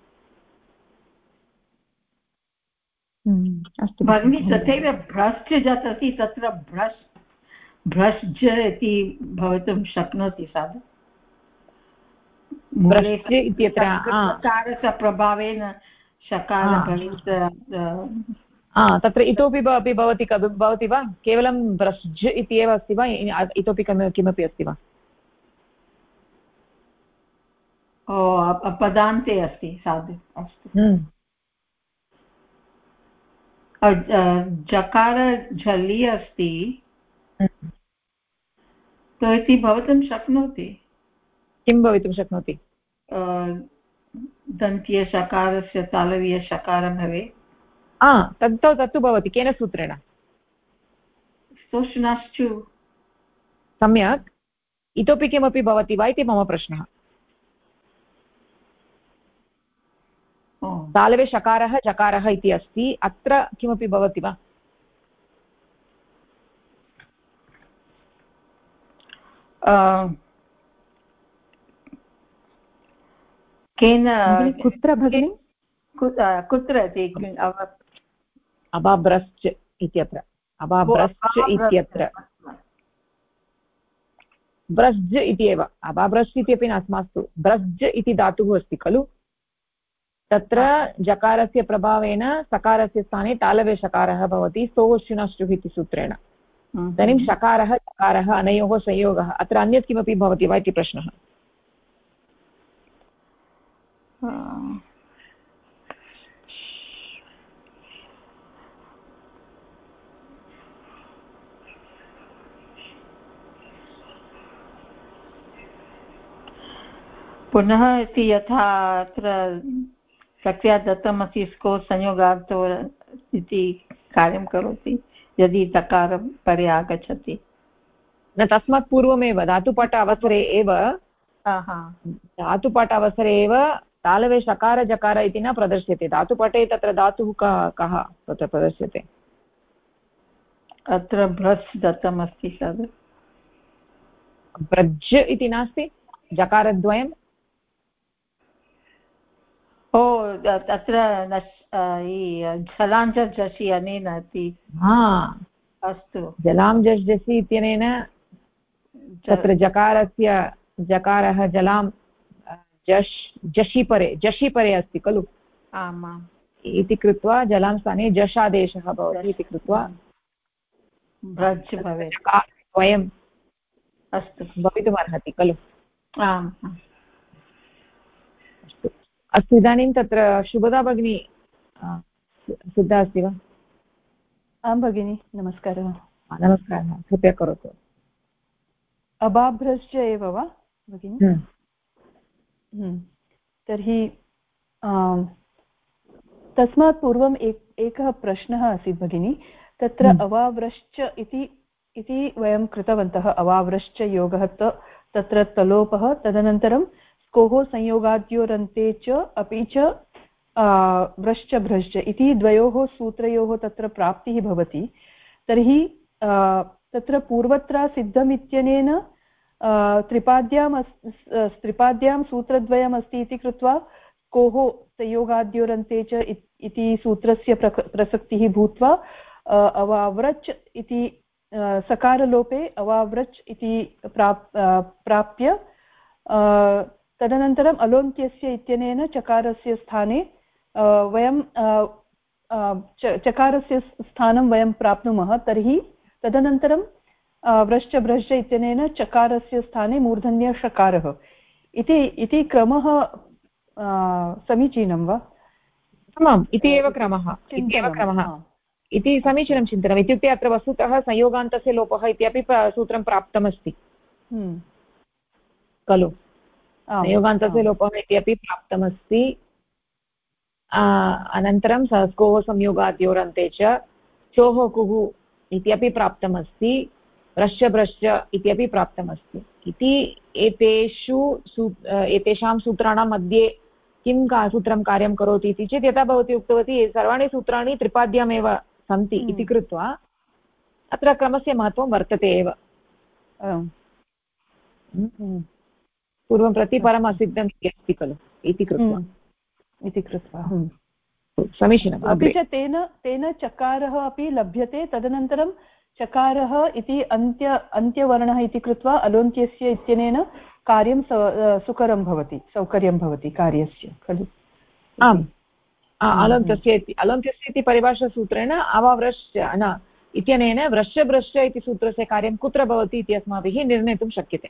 अस्तु भगिनी, तथैव भ्रश्च जातति, तत्र भ्रश्च इति भवितुं शक्नोति साधु। भ्रश्च इत्यत्र सकारस्य प्रभावेन शकार भवेत्। तत्र इतोपि भवति वा? केवलं भ्रश्च इति एव अस्ति वा, इतोपि किमपि अस्ति वा? पदान्ते अस्ति साधु। अस्तु। जकार झलि अस्ति इति भवितुं शक्नोति। किं भवितुं शक्नोति? दन्त्यशकारस्य तालव्यशकारं भवेत्। तत्तु भवति। केन सूत्रेण? स्तोष्णाश्चु। सम्यक्। इतोपि किमपि भवति वा इति मम प्रश्नः। तालवे शकारः जकारः इति अस्ति, अत्र किमपि भवति वा? केन? कुत्र भगिनि? कुत्र? अबाभ्रश्च इत्यत्र। अबाभ्रश्च इत्यत्र ब्रश्ज इति एव। अबाभ्रश्च इत्यपि नास्मास्तु, ब्रश्ज इति धातुः अस्ति खलु, तत्र जकारस्य प्रभावेन सकारस्य स्थाने तालवे शकारः भवति स्तोहोश्विनाश्रुः इति सूत्रेण। इदानीं शकारः चकारः अनयोः संयोगः, अत्र अन्यत् किमपि भवति वा इति प्रश्नः। पुनः इति यथा अत्र प्रक्रिया दत्तमस्ति स्को संयोगार्थो इति कार्यं करोति यदि तकार परे आगच्छति। न, तस्मात् पूर्वमेव धातुपाठ अवसरे एव तालवे शकार जकार इति न प्रदर्श्यते। धातुपाठे तत्र धातुः कः तत्र प्रदर्श्यते? अत्र भ्रस् दत्तमस्ति तद्। भ्रज् इति नास्ति? जकारद्वयं? तत्र झलां झषि अनेन इति। अस्तु, जलां झषि इत्यनेन तत्र जकारः जलां जषि परे अस्ति खलु। आमाम्। इति कृत्वा जलां स्थाने जषादेशः भवति इति कृत्वा भ्रज् भवेत्। द्वयम् अस्तु, भवितुम् अर्हति खलु। आम्। अस्तु, इदानीं तत्र शुभदा भगिनी सिद्धा अस्ति वा? आं भगिनि, नमस्कारः। नमस्कारः, कृपया करोतु। अबाभ्रश्च एव वा भगिनि? तर्हि तस्मात् पूर्वम् एकः प्रश्नः आसीत् भगिनि। तत्र अवाव्रश्च इति वयं कृतवन्तः। अवाव्रश्च योगः तत्र तलोपः, तदनन्तरं स्कोः संयोगाद्योरन्ते च अपि च व्रश्च भ्रश्च इति द्वयोः सूत्रयोः तत्र प्राप्तिः भवति। तर्हि तत्र पूर्वत्र सिद्धम् इत्यनेन त्रिपाद्यां सूत्रद्वयम् अस्ति इति कृत्वा कोः संयोगाद्योरन्ते च इति सूत्रस्य प्रसक्तिः भूत्वा अवाव्रच् इति सकारलोपे अवाव्रच् इति प्राप्य तदनन्तरम् अलोन्त्यस्य इत्यनेन चकारस्य स्थाने वयं चकारस्य स्थानं वयं प्राप्नुमः। तर्हि तदनन्तरं व्रश्च भ्रश्च इत्यनेन चकारस्य स्थाने मूर्धन्यषकारः इति क्रमः समीचीनं वा? आमाम्, इति एव क्रमः इति समीचीनं चिन्तनम्। इत्युक्ते अत्र वस्तुतः संयोगान्तस्य लोपः इत्यपि सूत्रं प्राप्तमस्ति खलु। संयोगान्तस्य लोपः इत्यपि प्राप्तमस्ति। अनन्तरं स्कोः संयोगाद्योरन्ते च चोः कुः इत्यपि प्राप्तमस्ति, व्रश्च भ्रश्च इत्यपि प्राप्तमस्ति इति एतेषां सूत्राणां मध्ये किं सूत्रं कार्यं करोति इति चेत् यथा भवती उक्तवती सर्वाणि सूत्राणि त्रिपाद्यामेव सन्ति इति कृत्वा अत्र क्रमस्य महत्त्वं वर्तते एव। पूर्वं प्रति परम् असिद्धम् इति अस्ति खलु इति कृत्वा समीचीनम्। अपि च तेन चकारः अपि लभ्यते, तदनन्तरं चकारः इति अन्त्यवर्णः इति कृत्वा अलोन्त्यस्य इत्यनेन कार्यं सुकरं भवति, सौकर्यं भवति कार्यस्य खलु। आम्, अलोन्त्यस्य इति परिभाषासूत्रेण अवाव्रश्च न इत्यनेन व्रश्च भ्रश्च इति सूत्रस्य कार्यं कुत्र भवति इति अस्माभिः निर्णेतुं शक्यते।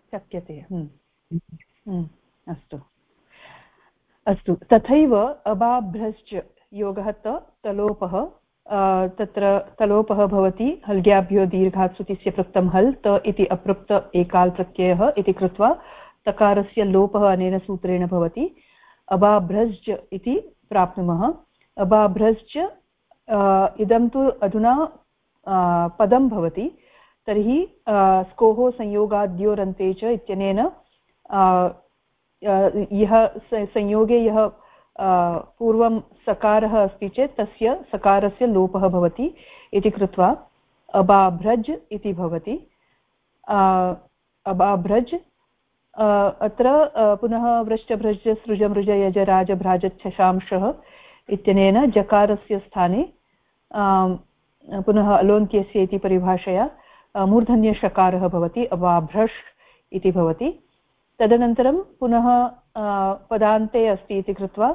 अस्तु अस्तु। तथैव अबाभ्रश्च योगः तलोपः, तत्र तलोपः भवति हल्ग्याभ्यो दीर्घात् सुतिस्य पृक्तं हल् त इति अपृक्त एकाल् प्रत्ययः इति कृत्वा तकारस्य लोपः अनेन सूत्रेण भवति। अबाभ्रश्च इति प्राप्नुमः। अबाभ्रश्च इदं तु अधुना पदं भवति, तर्हि स्कोः संयोगाद्योरन्ते च इत्यनेन यः संयोगे यः पूर्वं सकारः अस्ति चेत् तस्य सकारस्य लोपः भवति इति कृत्वा अबाभ्रज इति भवति। अबाभ्रज अत्र पुनः वृष्टभ्रज सृजमृज यज राज भ्राजच्छशांशः इत्यनेन जकारस्य स्थाने पुनः अलोन्त्यस्य इति परिभाषया मूर्धन्यषकारः भवति, अबाभ्रष् इति भवति। तदनन्तरं पुनः पदान्ते अस्ति इति कृत्वा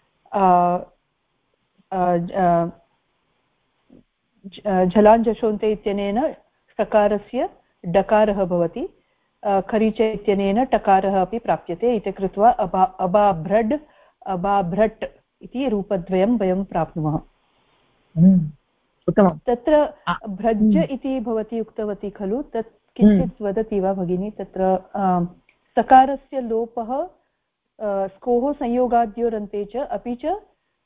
झलाञ्जशोन्ते इत्यनेन षकारस्य डकारः भवति, खरीच इत्यनेन टकारः अपि प्राप्यते इति कृत्वा अबाभ्रड् अबाभ्रट् इति रूपद्वयं वयं प्राप्नुमः। उत्तमं। तत्र भ्रज इति भवती उक्तवती खलु, तत् किञ्चित् वदति वा भगिनी? तत्र सकारस्य लोपः स्कोः संयोगाद्योरन्ते च, अपि च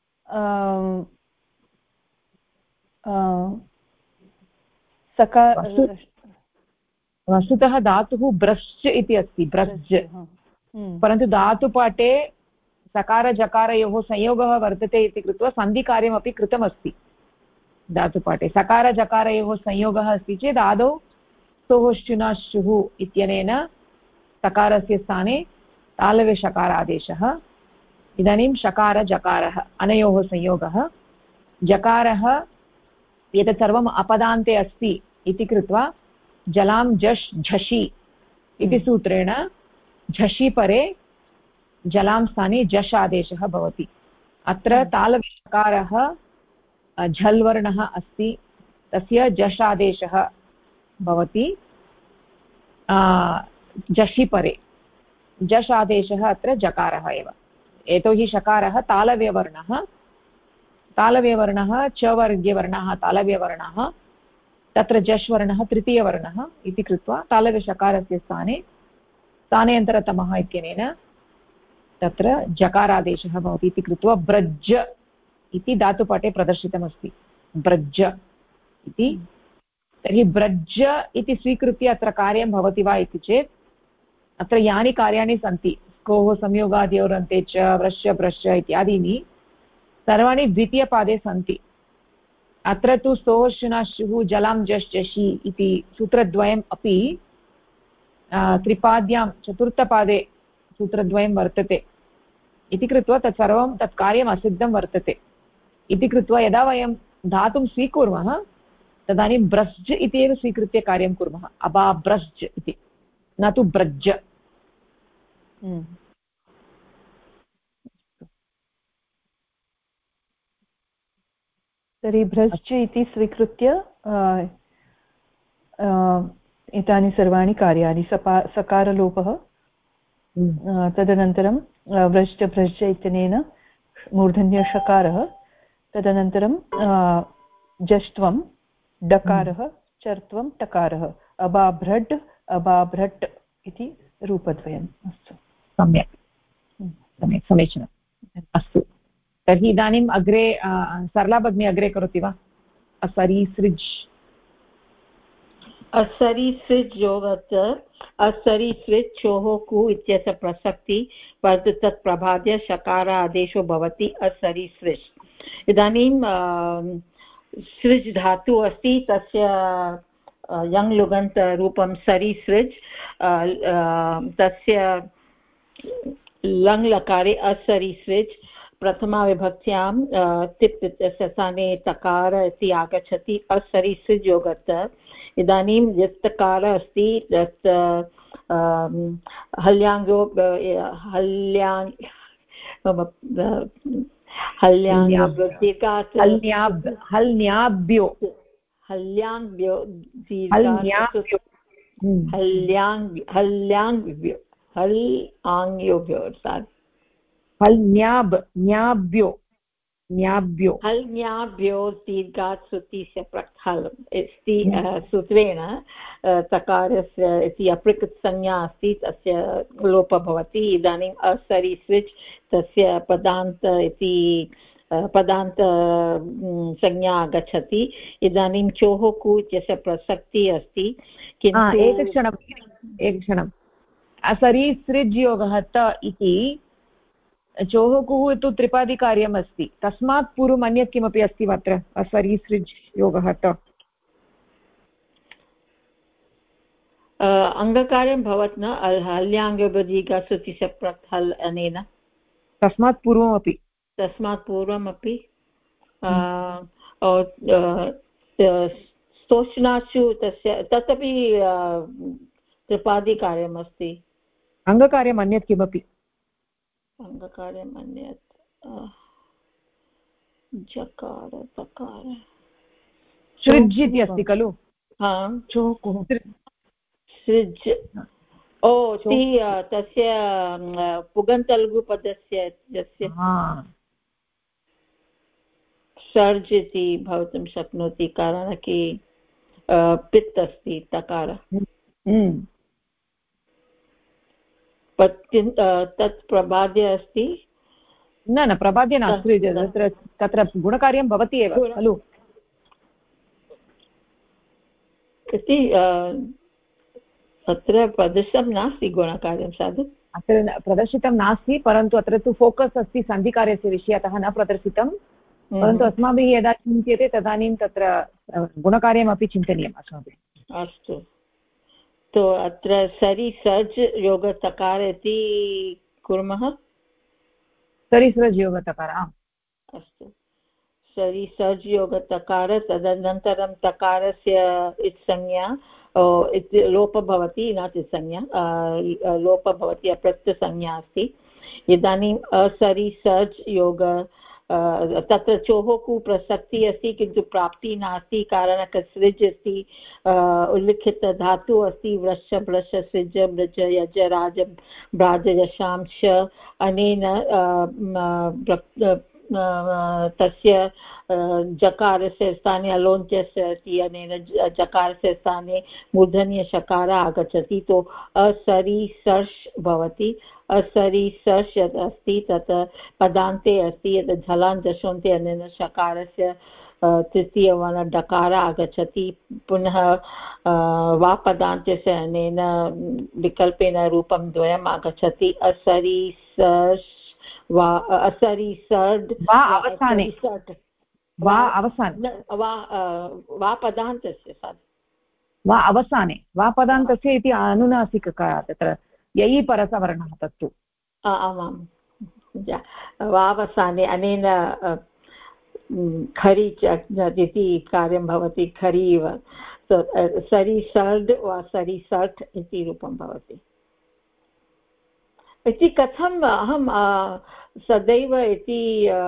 वस्तुतः धातुः ब्रश्च इति अस्ति, ब्रश्च, परन्तु धातुपाठे सकारजकारयोः संयोगः वर्तते इति कृत्वा सन्धिकार्यमपि कृतमस्ति। धातुपाठे सकारजकारयोः संयोगः अस्ति चेत् आदौ स्तोश्चुनाश्चुः इत्यनेन सकारस्य स्थाने तालव्यषकारादेशः, इदानीं शकारजकारः अनयोः संयोगः, जकारः एतत् सर्वम् अपदान्ते अस्ति इति कृत्वा जलां जश् झषि इति सूत्रेण झषि परे जलां स्थाने जश् आदेशः भवति। अत्र तालव्यषकारः झल् वर्णः अस्ति, तस्य जश् आदेशः भवति जषि परे। जश् आदेशः अत्र जकारः एव, यतोहि शकारः तालव्यवर्णः च वर्गीयवर्णः तालव्यवर्णः, तत्र जश् वर्णः तृतीयवर्णः इति कृत्वा तालव्यषकारस्य स्थानेन्तरतमः इत्यनेन तत्र जकारादेशः भवति इति कृत्वा ब्रज इति धातुपाठे प्रदर्शितमस्ति, ब्रज इति। तर्हि ब्रज इति स्वीकृत्य अत्र कार्यं भवति वा इति चेत् अत्र यानि कार्याणि सन्ति, स्कोः संयोगाद्योरन्ते च व्रश्च भ्रश्च इत्यादीनि सर्वाणि द्वितीयपादे सन्ति। अत्र तु स्तोश्चुनाश्चुः जलां जश् जषि इति सूत्रद्वयम् अपि त्रिपाद्यां चतुर्थपादे सूत्रद्वयं वर्तते इति कृत्वा तत्सर्वं तत् कार्यम् असिद्धं वर्तते इति कृत्वा यदा वयं धातुं स्वीकुर्मः तदानीं ब्रश्ज इति एव स्वीकृत्य कार्यं कुर्मः, अबाब्रश्ज इति, न तु ब्रज। तर्हि भ्रश्च इति स्वीकृत्य एतानि सर्वाणि कार्याणि, सकारलोपः, तदनन्तरं व्रश्च भ्रश्च इत्यनेन मूर्धन्यषकारः, तदनन्तरं जष्ट्वं डकारः, चर्त्वं टकारः, अबाभ्रड् अबाभ्रट् इति रूपद्वयम्। अस्तु, सम्यक् सम्यक्, समीचीनम्। अस्तु, तर्हि इदानीम् अग्रे सरला भगिनी अग्रे करोति वा? असरि सृज् असरि स्विज् योगत् असरि स्विज् चोः कु इत्यस्य प्रसक्ति परन्तु तत् प्रभाद्य शकार आदेशो भवति असरि स्विज्। इदानीं स्विज् धातु अस्ति, तस्य यङ् लुगन्त रूपं सरि स्विज्, तस्य लङ् लकारे असरि स्विज्। प्रथमाविभक्त्यां तिप् इत्यस्य स्थाने तकार इति आगच्छति असरि स्विज् योगत्। इदानीं यत् तकार अस्ति तत् हल्याङ्गो हल्याङ्ग्यो हल्न्याभ्यो दीर्घात् श्रुतिस्य प्रक्हल् इति सूत्रेण तकारस्य इति अपृक् संज्ञा अस्ति, तस्य लोपः भवति। इदानीम् असरि स्विच् तस्य पदान्त इति पदान्त संज्ञा आगच्छति। इदानीं चोः कु इत्यस्य प्रसक्तिः अस्ति, किन्तु एकक्षणम् असरि सृज् योगः त इति चोः कुः तु त्रिपादिकार्यम् अस्ति, तस्मात् पूर्वम् अन्यत् किमपि अस्ति वा अत्र असरि सृज् योगः त? अङ्गकार्यं भवत् न हल्याङ्गबदीर्घश्रुतिशप्रक् हल् अनेन तस्मात् पूर्वमपि स्तोष्णाचु तस्य तदपि त्रिपादिकार्यम् अस्ति। अङ्गकार्यम् अन्यत् किमपि अङ्गकार्यम् अन्यत् जकार तकार सृज् इति अस्ति खलु? सृज् ओ तस्य पुगन्तलघुपदस्य यस्य सर्ज् इति भवितुं शक्नोति, कारणं कि पित् अस्ति तकार। तत् प्रबाद्य अस्ति न प्रबाद्य नास्ति, तत्र गुणकार्यं भवति एव खलु इति अत्र प्रदर्शितं नास्ति गुणकार्यं साधु अत्र प्रदर्शितं नास्ति, परन्तु अत्र तु फोकस् अस्ति सन्धिकार्यस्य विषये, अतः न प्रदर्शितं। परन्तु अस्माभिः यदा चिन्त्यते तदानीं तत्र गुणकार्यमपि चिन्तनीयम् अस्माभिः। अस्तु, तो अत्र सरि सर्ज् योगतकार इति कुर्मः। सरि सर्ज् योगतकार, अस्तु, सरि सर्ज् योगतकार। तदनन्तरं तकारस्य इत्संज्ञा लोपः भवति, न संज्ञा लोपः भवति, अप्रत्यसंज्ञा अस्ति। इदानीम् असरि सर्ज् योग तत्र चोः कु प्रसक्तिः अस्ति, किन्तु प्राप्तिः नास्ति, कारणं सृज् अस्ति, उल्लिखित धातु अस्ति व्रश्च ब्रश सृज ब्रज यज राज भ्राज यशांश। अनेन तस्य जकारस्य स्थाने अलोन्त्यस्य अस्ति, अनेन जकारस्य स्थाने मूर्धन्यशकार आगच्छति, तो असरि सर्ष् भवति। असरि सर्ष् यत् अस्ति तत् पदान्ते अस्ति, यत् झलान् दशोन्ते अनेन शकारस्य तृतीयवर्ण डकार आगच्छति। पुनः वा पदान्तस्य अनेन विकल्पेन रूपं द्वयम् आगच्छति, असरि सर्ष् वा असरि सर्ड् वा अवसाने वा अवसाने वा पदान्तस्य वा अवसाने वा पदान्तस्य इति अनुनासिक तत्र ययि परसवर्णः तत्तु आमां वावसाने अनेन खरि इति कार्यं भवति, खरि इव। सरि सर्ड् वा सरि सर्ट् इति रूपं भवति। इति कथम् अहं सदैव इति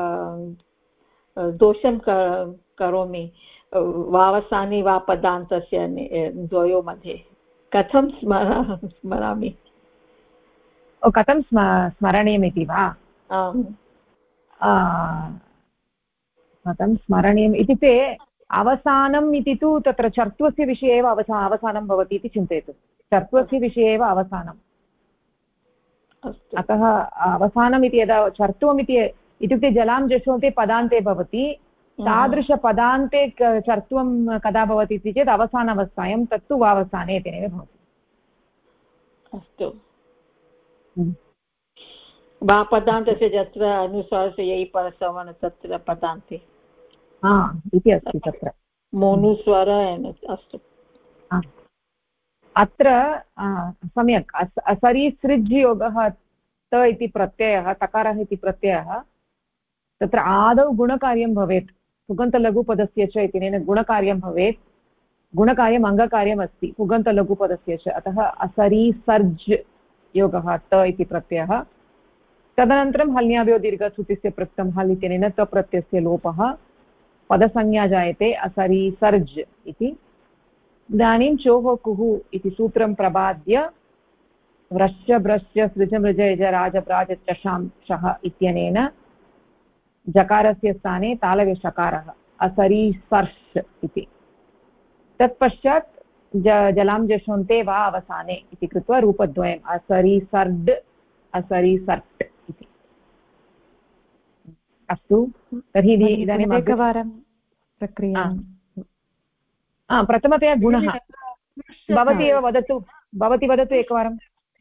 दोषं करोमि वावसाने वा पदान्तस्य द्वयोः मध्ये कथं स्मरामि, कथं स्मरणीयमिति वा? कथं स्मरणीयम् इत्युक्ते अवसानम् इति तु तत्र चर्त्वस्य विषये एव अवसानं भवति इति चिन्तयतु। चर्त्वस्य विषये एव अवसानम्, अतः अवसानम् इति यदा चर्त्वम् इति इत्युक्ते जलां जशोन्ते पदान्ते भवति, तादृशपदान्ते चर्त्वं कदा भवति इति चेत् अवसानावस्थायां तत्तु वावसाने इत्येव भवति। अस्तु वा पदान्तस्य यत्र अनुस्वारस्य यै परसवर्ण तत्र पदान्ते इति अस्ति तत्र मोनुस्वर। अस्तु अत्र सम्यक् असरीसृज् योगः त इति प्रत्ययः तकारः इति प्रत्ययः तत्र आदौ गुणकार्यं भवेत् पुगन्तलघुपदस्य च इत्यनेन गुणकार्यं भवेत् गुणकार्यम् अङ्गकार्यम् अस्ति पुगन्तलघुपदस्य च अतः असरीसर्ज् योगः त इति प्रत्ययः तदनन्तरं हल्न्याभ्यो दीर्घसूतिस्य पृक्तं हल् इत्यनेन त प्रत्ययस्य लोपः पदसंज्ञा जायते असरीसर्ज् इति। इदानीं चोः कुः इति सूत्रं प्रबाद्य व्रश्च भ्रश्च सृज मृज यज राज प्राज चषां शः इत्यनेन जकारस्य स्थाने तालव्यषकारः असरीसर्ष् इति। तत्पश्चात् जलां जषन्ते वा अवसाने इति कृत्वा रूपद्वयम् असरीसर्ड् असरीसर्ट् इति। अस्तु तर्हि इदानीम् एकवारं प्रक्रिया प्रथमतया गुणः भवती एव वदतु भवती वदतु एकवारं।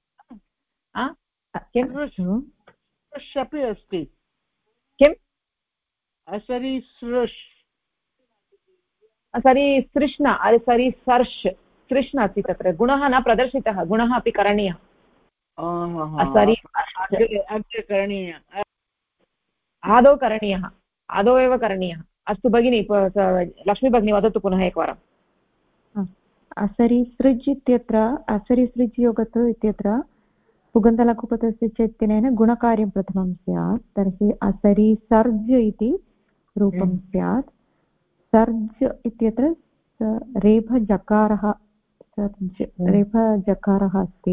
अपि अस्ति किम् असरीसृष् सरीसृष्ण सरीसर्ष् तृष्ण अस्ति तत्र गुणः न प्रदर्शितः गुणः अपि करणीयः आदौ करणीयः आदौ एव करणीयः। अस्तु भगिनी लक्ष्मी भगिनी वदतु पुनः एकवारम्। असरीसृज् इत्यत्र असरीसृज् योगत् इत्यत्र पुगन्तलघुपदस्य च इत्यनेन गुणकार्यं प्रथमं स्यात् तर्हि असरीसर्ज् इति रूपं स्यात्। सर्ज् इत्यत्र रेफजकारः सर्ज् रेफजकारः अस्ति।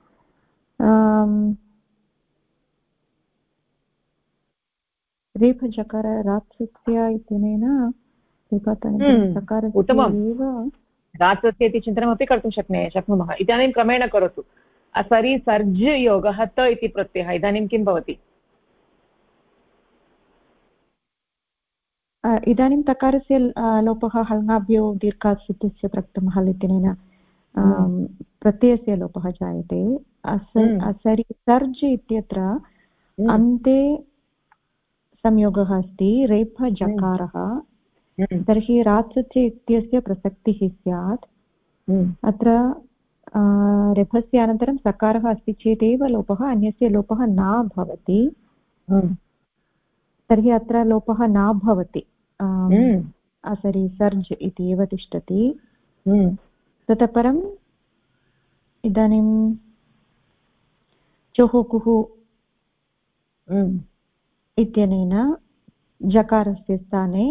रेफजकार रात्सस्य इत्यनेन उत्तमं रात्सस्य इति चिन्तनमपि कर्तुं शक्नुमः। इदानीं क्रमेण करोतु। असरीसर्ज् योगः त इति प्रत्ययः इदानीं किं भवति? इदानीं तकारस्य लोपः हल्ङ्गाभ्यो दीर्घात् सूत्रस्य प्रक्तं हल् इत्यनेन प्रत्ययस्य लोपः जायते। असरीसर्ज् इत्यत्र अन्ते संयोगः अस्ति रेफजकारः तर्हि रात्सस्य इत्यस्य प्रसक्तिः स्यात्। अत्र रेफस्य अनन्तरं सकारः अस्ति चेदेव लोपः अन्यस्य लोपः न भवति तर्हि अत्र लोपः न भवति असरीसर्ज् इति एव तिष्ठति। ततः परम् इदानीं चोः कुः इत्यनेन जकारस्य स्थाने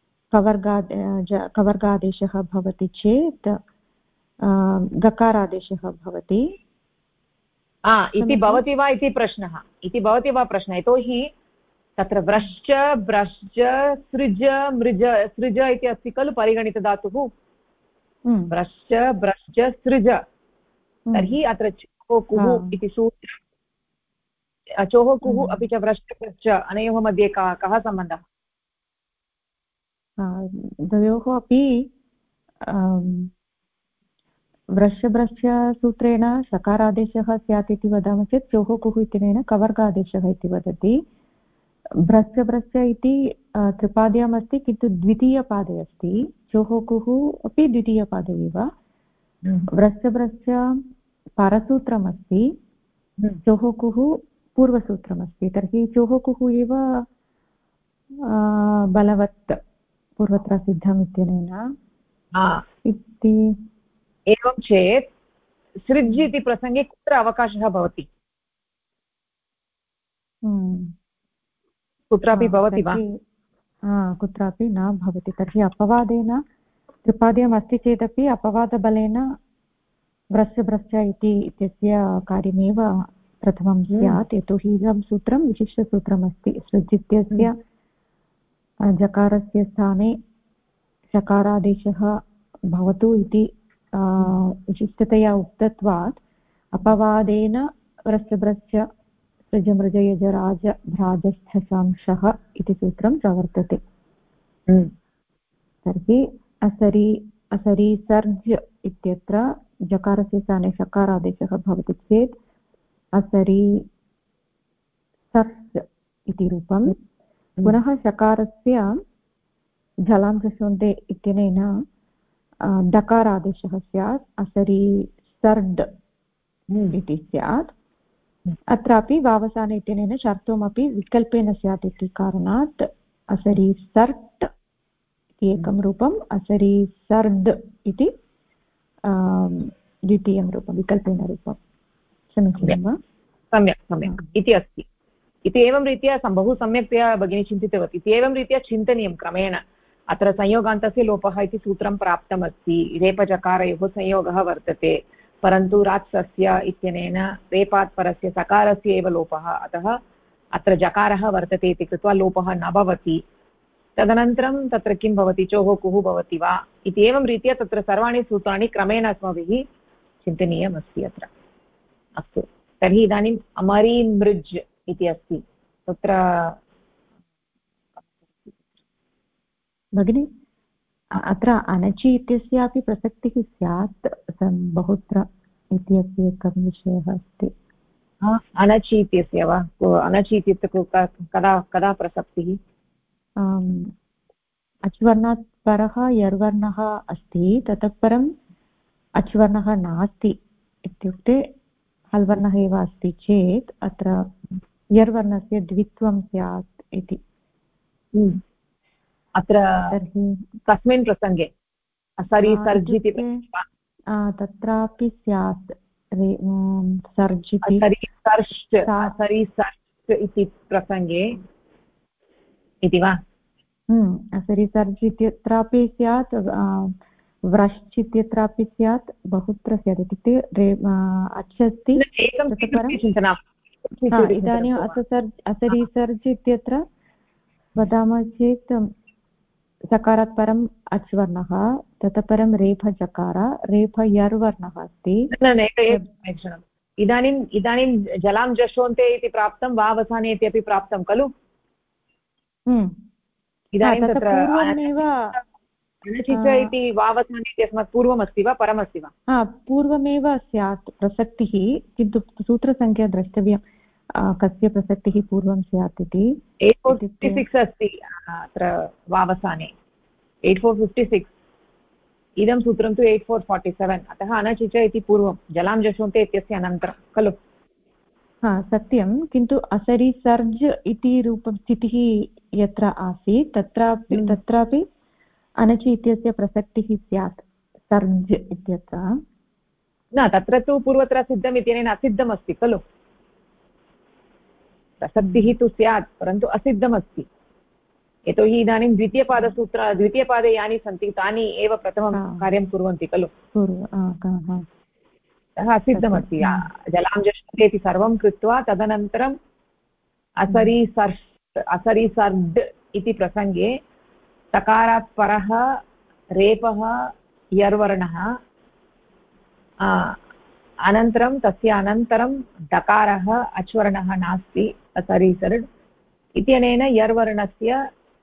कवर्गादेशः भवति चेत् गकारादेशः भवति। इति भवति वा इति प्रश्नः यतोहि तत्र व्रश्च भ्रश्च सृज मृज सृज इति अस्ति खलु परिगणितधातुः व्रश्च भ्रश्च सृज तर्हि अत्र चोः कुः इति सूत्रं चोः कुः अपि च व्रश्च भ्रश्च अनयोः मध्ये कः सम्बन्धः? द्वयोः अपि व्रश्यभ्रश्यसूत्रेण सकारादेशः स्यात् इति वदामः चेत् चोः कुः इत्यनेन कवर्गादेशः इति वदति। भ्रश्यभ्रश्य इति त्रिपाद्याम् अस्ति किन्तु द्वितीयपादे अस्ति। चोः कुः अपि द्वितीयपादे एव। व्रश्यभ्रश्य परसूत्रमस्ति चोः कुः पूर्वसूत्रमस्ति तर्हि चोः कुः एव बलवत् पूर्वत्र सिद्धम् इत्यनेन इति। एवं चेत् सृज् इति प्रसङ्गे कुत्र अवकाशः भवति? कुत्रापि भवति वा? कुत्रापि न भवति। तर्हि अपवादेन त्रिपाद्यम् अस्ति चेदपि अपवादबलेन व्रश्य इत्यस्य कार्यमेव प्रथमं स्यात् यतोहि इदं सूत्रं विशिष्टसूत्रमस्ति। सृज् इत्यस्य जकारस्य स्थाने शकारादेशः भवतु इति विशिष्टतया उक्तत्वात् अपवादेन व्रश्य सृजमृज यज राज भ्राजश्चशांशः इति सूत्रं प्रवर्तते। तर्हि असरि सर्ज् इत्यत्र जकारस्य स्थाने शकारादेशः भवति चेत् असरि सर्स् इति रूपं। पुनः शकारस्य झलांशोन्ते इत्यनेन डकारादेशः स्यात् असरि सर्ड् इति स्यात्। अत्रापि वावसाने इत्यनेन शर्तोमपि विकल्पेन स्यात् इति कारणात् असरि सर्ट् इति एकं रूपम्, असरि सर्ड् इति द्वितीयं रूपं, विकल्पेन रूपं। समीचीनं वा? सम्यक् सम्यक् इति अस्ति। इति एवं रीत्या बहु सम्यक्तया भगिनी चिन्तितवती। इति एवं रीत्या चिन्तनीयं क्रमेण। अत्र संयोगान्तस्य लोपः इति सूत्रं प्राप्तमस्ति। रेपचकारयोः संयोगः वर्तते, परन्तु रात्सस्य इत्यनेन रेपात् परस्य सकारस्य एव लोपः, अतः अत्र जकारः वर्तते इति कृत्वा लोपः न भवति। तदनन्तरं तत्र किं भवति, चोः कुः भवति वा इति एवं रीत्या तत्र सर्वाणि सूत्राणि क्रमेण अस्माभिः चिन्तनीयमस्ति अत्र। अस्तु, तर्हि इदानीम् अमरी मृज् इति अस्ति तत्र भगिनि। अत्र अनचि इत्यस्यापि प्रसक्तिः स्यात् बहुत्र इति अपि एकः विषयः अस्ति। अनचि इत्यस्य वा? अनचि इत्युक्ते कदा कदा प्रसक्तिः? अच्वर्णात् परः यर्वर्णः अस्ति, ततः परम् अच्वर्णः नास्ति इत्युक्ते हल्वर्णः एव अस्ति चेत् अत्र यर्वर्णस्य द्वित्वं स्यात् इति। अत्र कस्मिन् प्रसङ्गे? असरि सर्ज् इति तत्रापि स्यात् सर्ज् इति प्रसङ्गे इति वा? असरि सर्ज् इत्यत्रापि स्यात्, व्रश्च् इत्यत्रापि स्यात्, बहुत्र स्यात्। इत्युक्ते अच् अस्ति, इदानीम् असरि सर्ज् इत्यत्र वदामः चेत् सकारात् परम् अच् वर्णः, ततः परं रेफचकार, रेफयर्वर्णः अस्ति। इदानीं जलां जशोन्ते इति प्राप्तं, वावसाने इत्यपि प्राप्तं खलु? इदानीं तत्र इति वावसाने इत्यस्मात् पूर्वमस्ति वा परमस्ति वा? पूर्वमेव स्यात् प्रसक्तिः, किन्तु सूत्रसङ्ख्या द्रष्टव्यं कस्य प्रसक्तिः पूर्वं स्यात् इति। 8456 अस्ति अत्र वावसाने, 8456। इदं सूत्रं तु 8447, अतः अनचिच इति पूर्वं, जलां जशोन्ते इत्यस्य अनन्तरं खलु? सत्यं, किन्तु असरि सर्ज् इति रूपं स्थितिः यत्र आसीत् तत्रापि अनचि इत्यस्य प्रसक्तिः स्यात् सर्ज् इत्यत्र। न, तत्र तु पूर्वत्र सिद्धम् इत्यनेन असिद्धम् अस्ति खलु? प्रसक्तिः तु स्यात्, परन्तु असिद्धमस्ति। यतोहि इदानीं द्वितीयपादे यानि सन्ति तानि एव प्रथमं कार्यं कुर्वन्ति खलु? अतः असिद्धमस्ति। जलां जशन्ते इति सर्वं कृत्वा तदनन्तरम् असरि सर्ड् इति प्रसङ्गे सकारात् परः रेपः यर्वर्णः, अनन्तरं तस्य अनन्तरं डकारः अच्वर्णः नास्ति, असरि सर्ड् इत्यनेन यर्वर्णस्य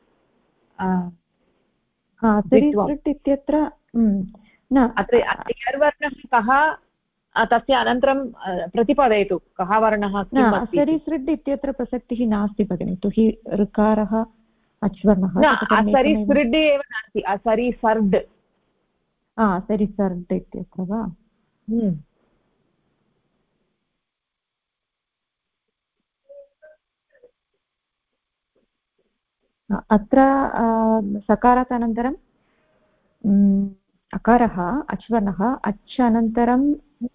इत्यत्र अत्र यर्वर्णः कः, तस्य अनन्तरं प्रतिपादयतु कः वर्णः? असरि सृड् इत्यत्र प्रसक्तिः नास्ति भगिनि, यतोहि ऋकारः अच्वर्णः। असरि सृड् एव नास्ति, असरि सर्ड्। असरि सर्ड् इत्यत्र वा? अत्र सकारात् अनन्तरं अकारः अच्वर्णः, अच् अनन्तरं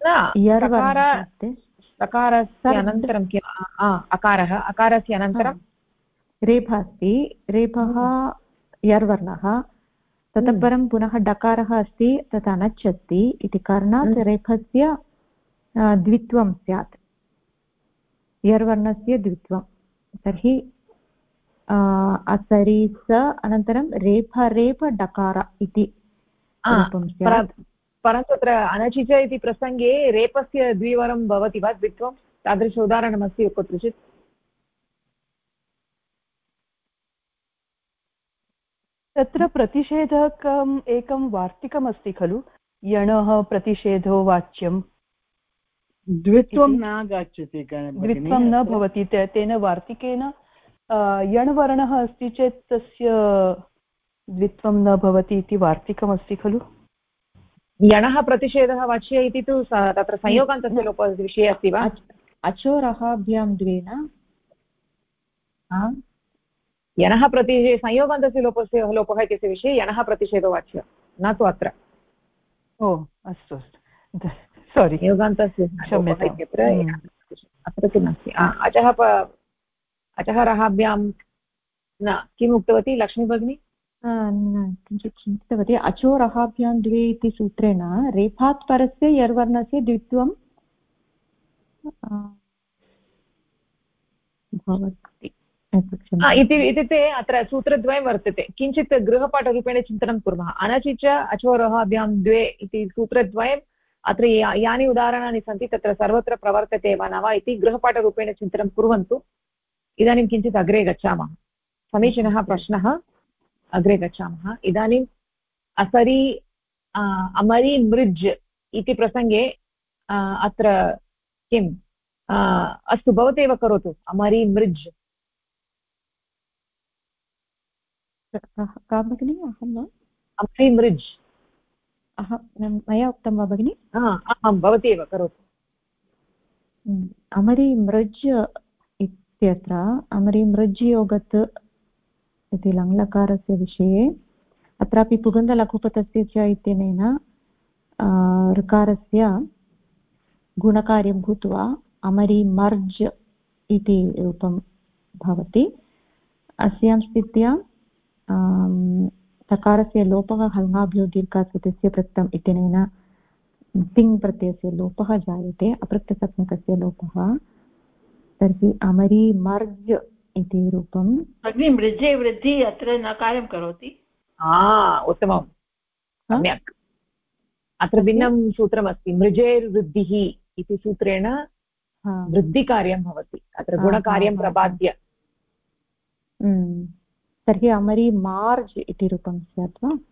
सकारस्य अनन्तरं किम्? अकारः, अकारस्य अनन्तरं रेफः अस्ति, रेफः यर्वर्णः, ततः परं पुनः डकारः अस्ति, तत् अनच् अस्ति इति कारणात् रेफस्य द्वित्वं स्यात्, यर्वर्णस्य द्वित्वं। तर्हि असरि स अनन्तरं रेफ डकार इति रूपं स्यात्। परन्तु अत्र अनचिच इति प्रसङ्गे रेपस्य द्विवरं भवति वा द्वित्वं? तादृश उदाहरणमस्ति कुत्रचित्? तत्र प्रतिषेधकम् एकं वार्तिकमस्ति खलु, यणः प्रतिषेधो वाच्यं, द्वित्वं नागच्छति द्वित्वं न भवति। तेन वार्तिकेन यणवर्णः अस्ति चेत् तस्य द्वित्वं न भवति इति वार्तिकमस्ति खलु। यणः प्रतिषेधः वाच्य इति तु तत्र संयोगान्तस्य लोपविषये अस्ति वा? अचोरहाभ्यां द्वे न, यणः संयोगान्तस्य लोपः इत्यस्य विषये यणः प्रतिषेधो वाच्य, न तु अत्र। ओ अस्तु अस्तु, सोरि, संयोगान्तस्य लोपः इत्यत्र अत्र तु नास्ति। अचः रहाभ्यां न, किम् उक्तवती लक्ष्मी भगिनी? किञ्चित् चिन्तितवती। अचोरहाभ्यां द्वे इति सूत्रेण रेफात् परस्य यर्वर्णस्य द्वित्वं भवति इत्युक्ते अत्र सूत्रद्वयं वर्तते। किञ्चित् गृहपाठरूपेण चिन्तनं कुर्मः। अनचि च अचोरहाभ्यां द्वे इति सूत्रद्वयम् अत्र यानि उदाहरणानि सन्ति तत्र सर्वत्र प्रवर्तते वा न वा इति गृहपाठरूपेण चिन्तनं कुर्वन्तु। इदानीं किञ्चित् अग्रे गच्छामः। समीचीनः प्रश्नः, अग्रे गच्छामः। इदानीम् असरि अमरि मृज् इति प्रसङ्गे अत्र किम् अस्तु भवतेव करोतु। अमरि मृज् का भगिनि? अहं वा? अमरि मृज् मया उक्तं वा भगिनि? आम्, भवती एव करोतु। अमरि मृज् इत्यत्र अमरि मृज् योगत् इति लङ्लकारस्य विषये अत्रापि पुगन्धलघुपथस्य च इत्यनेन ऋकारस्य गुणकार्यं भूत्वा अमरि मर्ज् इति रूपं भवति। अस्यां स्थित्यां तकारस्य लोपः हल्ङ्गाभ्यो दीर्घात्वस्य प्रत्यम् इत्यनेन तिङ् प्रत्ययस्य लोपः जायते, अपृक्तसप्तकस्य लोपः। तर्हि अमरि मर्ज् इति रूपं मृजे वृद्धि अत्र न कार्यं करोति। उत्तमं, सम्यक्। अत्र भिन्नं सूत्रमस्ति। मृजेर्वृद्धिः इति सूत्रेण वृद्धिकार्यं भवति, अत्र गुणकार्यं प्रपाद्य। तर्हि अमरि मार्ज् इति रूपं स्यात् वा?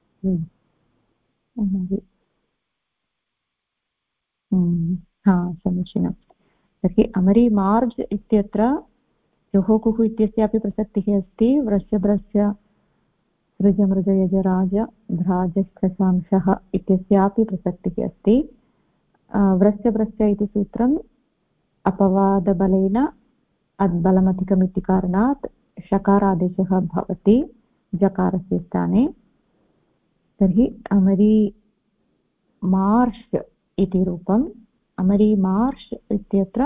समीचीनं। तर्हि अमरि मार्ज् इत्यत्र जोः कुः इत्यस्यापि प्रसक्तिः अस्ति। व्रस्य भ्रस्य सृज मृज यज राज भ्राजस्थसांशः इत्यस्यापि प्रसक्तिः अस्ति। व्रस्य भ्रस्य इति सूत्रम् अपवादबलेन अद्बलमधिकमिति कारणात् षकारादेशः भवति जकारस्य स्थाने। तर्हि अमरि मार्ष् इति रूपम्। अमरि मार्ष् इत्यत्र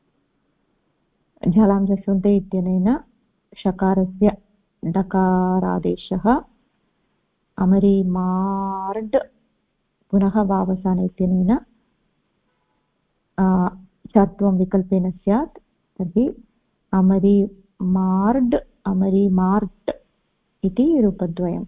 झलांशशुद्धे इत्यनेन षकारस्य डकारादेशः। अमरि मार्ड् पुनः वावसाने इत्यनेन चत्वं विकल्पेन स्यात्। तर्हि अमरि मार्ड् अमरि मार्ट् इति रूपद्वयम्।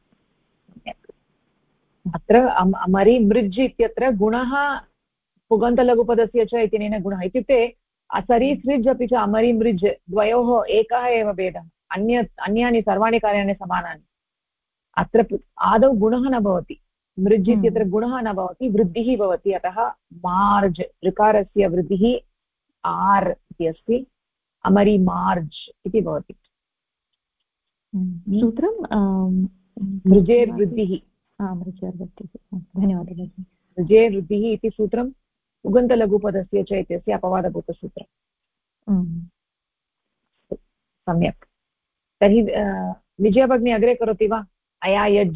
अत्र अमरि मृज् इत्यत्र गुणः पुगन्तलघुपदस्य च इत्यनेन गुणः, इत्युक्ते असरि सृज् अपि च अमरि मृज् द्वयोः एकः एव भेदः, अन्यानि सर्वाणि कार्याणि समानानि। अत्र आदौ गुणः न भवति, मृज् इत्यत्र गुणः न भवति, वृद्धिः भवति। अतः मार्ज् ऋकारस्य वृद्धिः आर् इति अस्ति, अमरि मार्ज् इति भवति। सूत्रं मृजेर्वृद्धिः, धन्यवादः। मृजेर्वृद्धिः इति सूत्रम् उगन्तलघुपदस्य च इत्यस्य अपवादभूतसूत्रम्। सम्यक्। तर्हि विजया भगिनी अग्रे करोति वा? अयायज्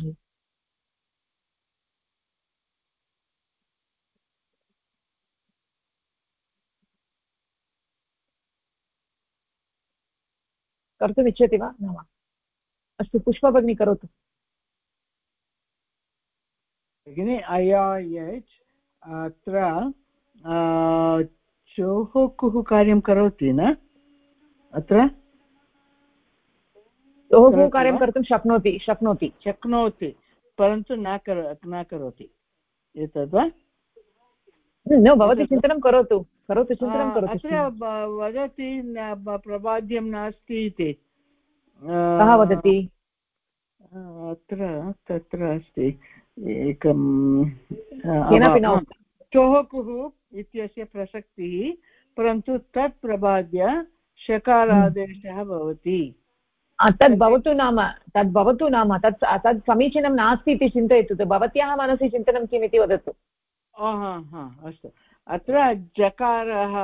कर्तुम् इच्छति वा? न वा? अस्तु, पुष्पा भगिनी करोतु। भगिनि अयायज् अत्र चोः कुः कार्यं करोति न? अत्र चोः कुः कार्यं कर्तुं शक्नोति परन्तु न करोति। एतद् वा? न, भवती चिन्तनं करोतु चिन्तनं करोतु। अत्र वदति प्रबाद्यं नास्ति इति। कः वदति? अत्र तत्र अस्ति एकं चोः कुः इत्यस्य प्रसक्तिः, परन्तु तत् प्रबाद्य शकारादेशः भवति। तद् भवतु नाम तत् समीचीनं नास्ति इति चिन्तयतु। भवत्याः मनसि चिन्तनं किम् इति वदतु। अस्तु, अत्र जकारः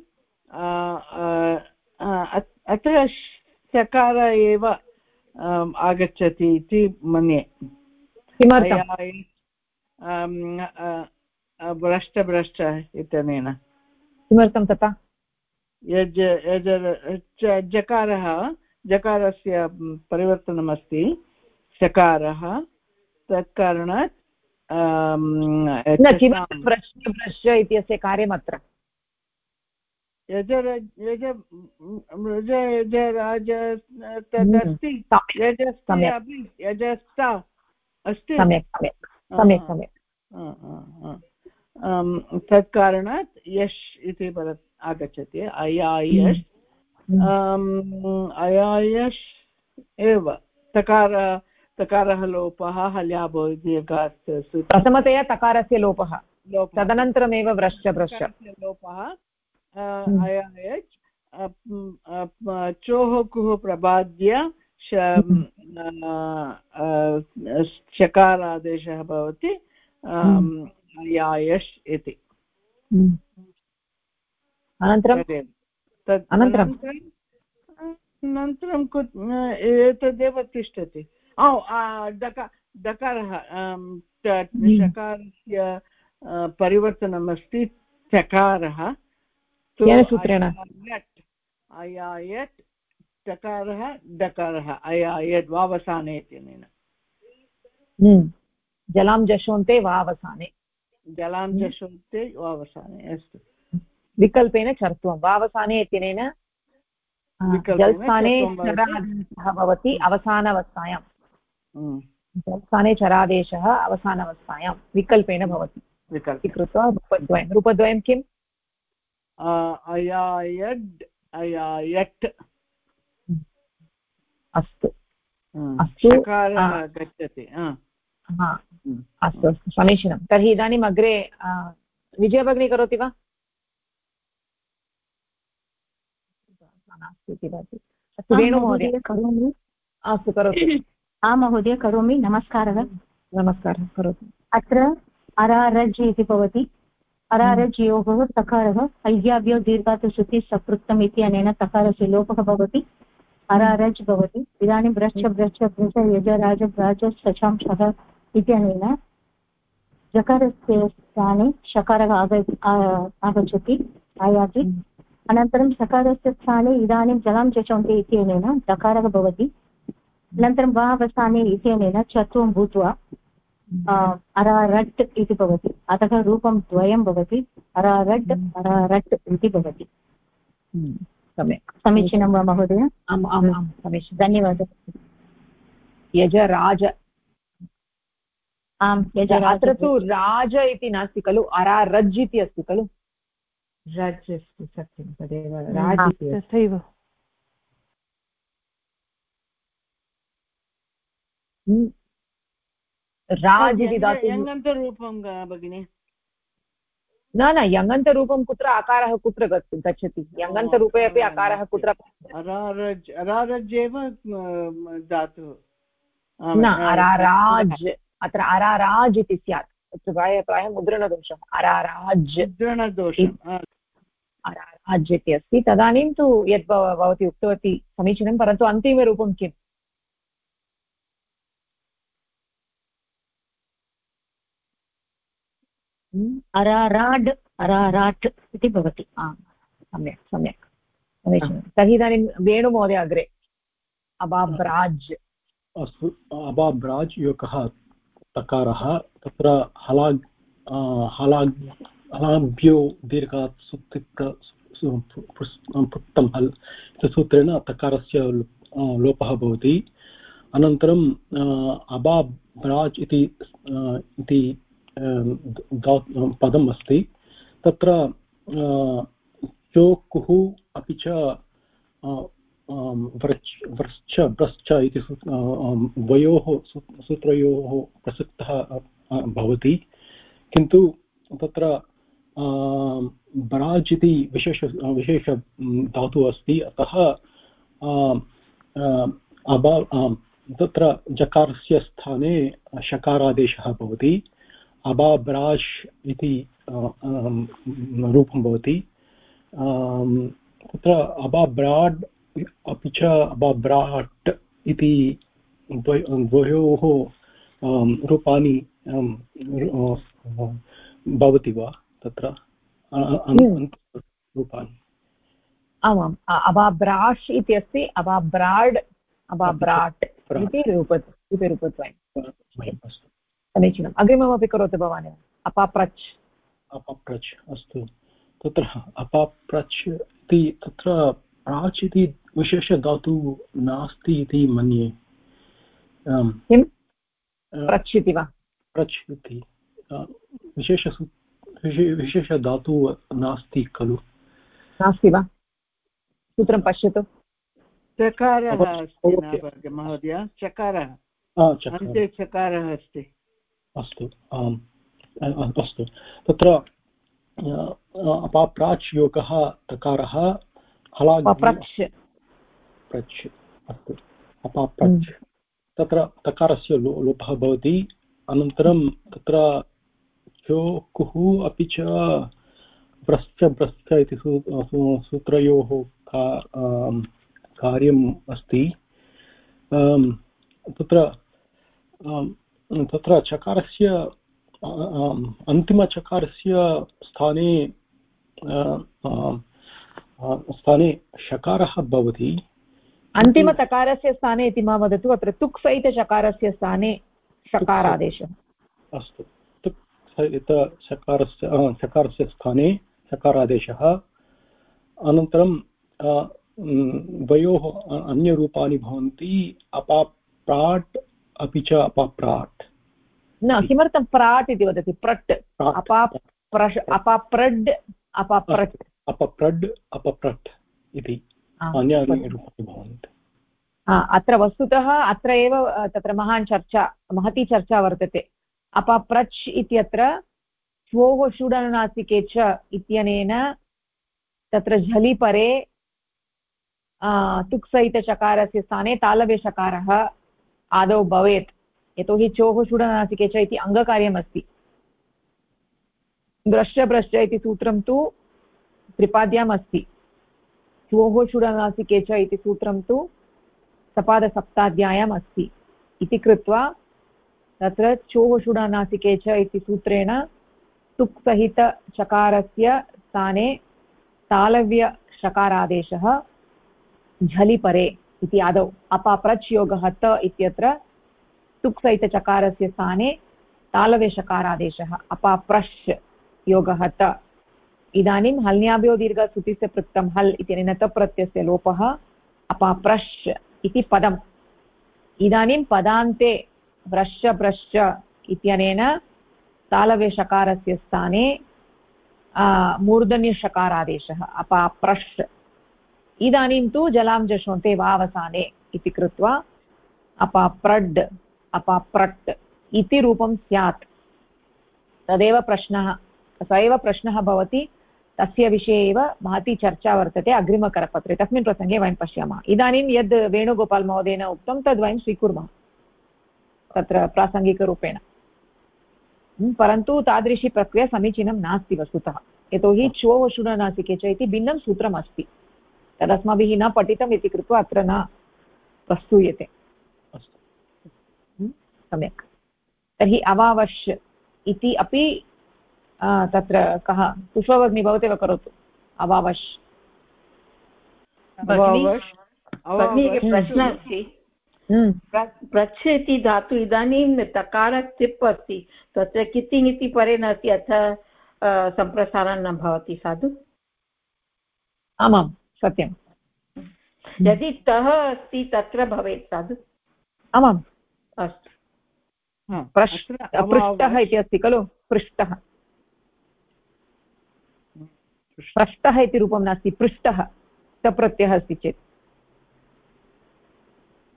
अत्र शकार एव आगच्छति इति मन्ये। किमर्थं? भ्रष्ट इत्यनेन। किमर्थं तथा? जकारस्य परिवर्तनमस्ति शकारः, तत्कारणात् भ्रष्ट इत्यस्य कार्यमत्र यज मृज यज राज तदस्ति, यजस्ति अपि यजस्ता अस्ति। सम्यक् तत्कारणात् यश् इति आगच्छति। अयायश् अयायश् एव तकारः लोपः हल्या भवति। प्रथमतया तकारस्य लोपः, तदनन्तरमेव भ्रश्च लोपः। अयायच् चोः कुः प्रबाद्य शकारादेशः भवति अयायश् इति। अनन्तरं एतदेव तिष्ठति। दकारः शकारस्य परिवर्तनमस्ति। चकारः सूत्रेण अयायत्, टकारः डकारः अयायद् वावसाने इत्यनेन। जलां जशोन्ते वावसाने, जलां जशोन्ते वावसाने। अस्तु, विकल्पेन चर्त्वं वावसाने इत्यनेन जलस्थाने चरादेशः भवति अवसानावस्थायां। जलस्थाने चरादेशः अवसानावस्थायां विकल्पेन भवति इति कृत्वा रूपद्वयं किम्? अयायड् अयायट्। अस्तु गच्छति। अस्तु समीचीनं। तर्हि इदानीम् अग्रे विजया भगिनी करोति वा? अस्तु वेणुमहोदय करोमि। अस्तु करोतु। आं महोदय करोमि। नमस्कारः। नमस्कारः, करोतु। अत्र अरारज् इति भवति। अरारज् योगः तकारः अय्याभ्यो दीर्घात् श्रुति सपृक्तम् इत्यनेन तकारस्य लोपः भवति, अरारज् भवति। इदानीं भ्रश्च यज राज भ्राज शशां शः इत्यनेन जकारस्य स्थाने शकारः आगच्छति, आयाति। अनन्तरं सकारस्य स्थाने इदानीं जलां जचन्ते इत्यनेन दकारः भवति। अनन्तरं वावसाने इत्यनेन चत्वं भूत्वा अरारट् इति भवति। अतः रूपं द्वयं भवति, अरारट् अरारट् इति भवति। सम्यक्, समीचीनं वा महोदय? आम् आम् आम्, समीचीनं, धन्यवादः। यजराज। आम्, अत्र तु राज इति नास्ति खलु, अरारज् इति अस्ति खलु। रज् अस्ति, सत्यं, तदेव राज इति तथैव। राज इति धातुः यङन्तरूपं भगिनि। न यङन्तरूपं कुत्र अकारः कुत्र गच्छति? यङन्तरूपे अपि अकारः कुत्र? अरारज् एव धातुः न, अराराज्। अत्र अराराज् इति स्यात्, प्रायः मुद्रणदोषः। अराराज् अराराज् इति अस्ति। तदानीं तु यद् भवती उक्तवती समीचीनं, परन्तु अन्तिमरूपं किम्? अराराड् अराराट् इति भवति। सम्यक् सम्यक्, समीचीनं। तर्हि इदानीं वेणुमहोदय अग्रे। अबाब्राज्। अस्तु, अबाब्राज् योगः तकारः, तत्र हलाभ्यो दीर्घात् सुप्तं हल् इति सूत्रेण तकारस्य लोपः भवति। अनन्तरं अबाब्राज् इति पदम् अस्ति। तत्र चोकुः अपि च व्रश्च ब्रश्च इति द्वयोः सूत्रयोः प्रसक्तः भवति, किन्तु तत्र बराज् इति विशेष धातुः अस्ति, अतः तत्र जकारस्य स्थाने शकारादेशः भवति। अबाब्राज् इति रूपं भवति। तत्र अबाब्राड् अपि च अबाब्राट् इति द्वयोः रूपाणि भवति वा तत्र रूपाणि? आमाम्, अबाब्राश् इति अस्ति, अबाब्राड्, अबाब्राट् इति रूपद्वयं। समीचीनम्। अग्रिममपि करोतु भवान्। अपाप्रच्। अपाप्रच्, अस्तु। तत्र अपाप्रच् इति तत्र प्राच् इति विशेषधातुः नास्ति इति मन्ये। किं प्रच् इति वा? प्रच् इति विशेषधातुः नास्ति खलु? नास्ति वा? सूत्रं पश्यतु। चकारः अस्ति महोदय, चकारः, अन्ते चकारः अस्ति। अस्तु, आम्, अस्तु। तत्र अपाप्राच् योगः तकारः प्रच्, अस्तु, अपाप्रच्। तत्र तकारस्य लोपः भवति। अनन्तरं तत्र चोकुः अपि च व्रश्च ब्रश्च इति सूत्रयोः कार्यम् अस्ति। तत्र चकारस्य अन्तिमचकारस्य स्थाने शकारः भवति। अन्तिमतकारस्य स्थाने इति मा वदतु, अत्र तुक् सहितचकारस्य स्थाने शकारादेशः। अस्तु, तुक् सहितचकारस्य स्थाने शकारादेशः। अनन्तरं द्वयोः अन्यरूपाणि भवन्ति, अपाप्राट् अपि च अपाप्राट्। न, किमर्थं प्राट् इति वदति? प्रट्, अपाप्रड्, अपाप्रट्, अपप्रड्, अपप्रट् इति अन्यानि रूपाणि भवन्ति। अत्र वस्तुतः अत्र एव तत्र महती चर्चा वर्तते। अपाप्रच् इत्यत्र श्वोः षुडनुनासिके च इत्यनेन तत्र झलि परे तुक्सहितचकारस्य स्थाने तालव्यषकारः आदौ भवेत्, यतोहि चोः षुडनुनासिके च इति अङ्गकार्यमस्ति। ब्रश्च ब्रश्च इति सूत्रं तु त्रिपाद्याम् अस्ति, श्वोः षुडनुनासिके च इति सूत्रं तु सपादसप्ताध्यायाम् अस्ति इति कृत्वा तत्र चोः षुडनुनासिके च इति सूत्रेण तुक्सहितचकारस्य स्थाने तालव्यषकारादेशः झलिपरे इति आदौ। अपाप्रच् योगः त इत्यत्र तुक्सहितचकारस्य स्थाने तालव्यषकारादेशः अपाप्रश् योगः त। इदानीं हल्न्याभ्यो दीर्घसुतिस्य पृक्तं हल् इत्यनेन त प्रत्ययस्य लोपः अपाप्रश् इति पदम्। इदानीं पदान्ते व्रश्च ब्रश्च इत्यनेन तालव्यषकारस्य स्थाने मूर्धन्यषकारादेशः अपाप्रश्। इदानीं तु जलां जषोन्ते वावसाने इति कृत्वा अपाप्रड्, अपाप्रट् इति रूपं स्यात्। तदेव प्रश्नः, स एव प्रश्नः भवति, तस्य विषये एव महती चर्चा वर्तते अग्रिमकरपत्रे। तस्मिन् प्रसङ्गे वयं पश्यामः। इदानीं यद् वेणुगोपाल् महोदयेन उक्तं तद् वयं स्वीकुर्मः तत्र प्रासङ्गिकरूपेण। परन्तु तादृशी प्रक्रिया समीचीनं नास्ति वस्तुतः, यतोहि च्वोः षुडनुनासिके च इति भिन्नं सूत्रम् अस्ति, तदस्माभिः न पठितम् इति कृत्वा अत्र न प्रस्तूयते। सम्यक्। तर्हि अवावश् इति अपि तत्र कः पुष्पभगिनी भवतेव करोतु। अवावश् प्रश्नः अस्ति। प्रच्छ इति धातु इदानीं तकार तिप् अस्ति, तत्र किति ङिति परे नास्ति, अथ सम्प्रसारणं न भवति साधु? आमां सत्यं। यदि तः अस्ति तत्र भवेत् साधु? आमाम्। अस्तु। पृष्ठः इति अस्ति खलु, पृष्ठः। पृष्ठः इति रूपं नास्ति, पृष्ठः सप्रत्ययः अस्ति चेत्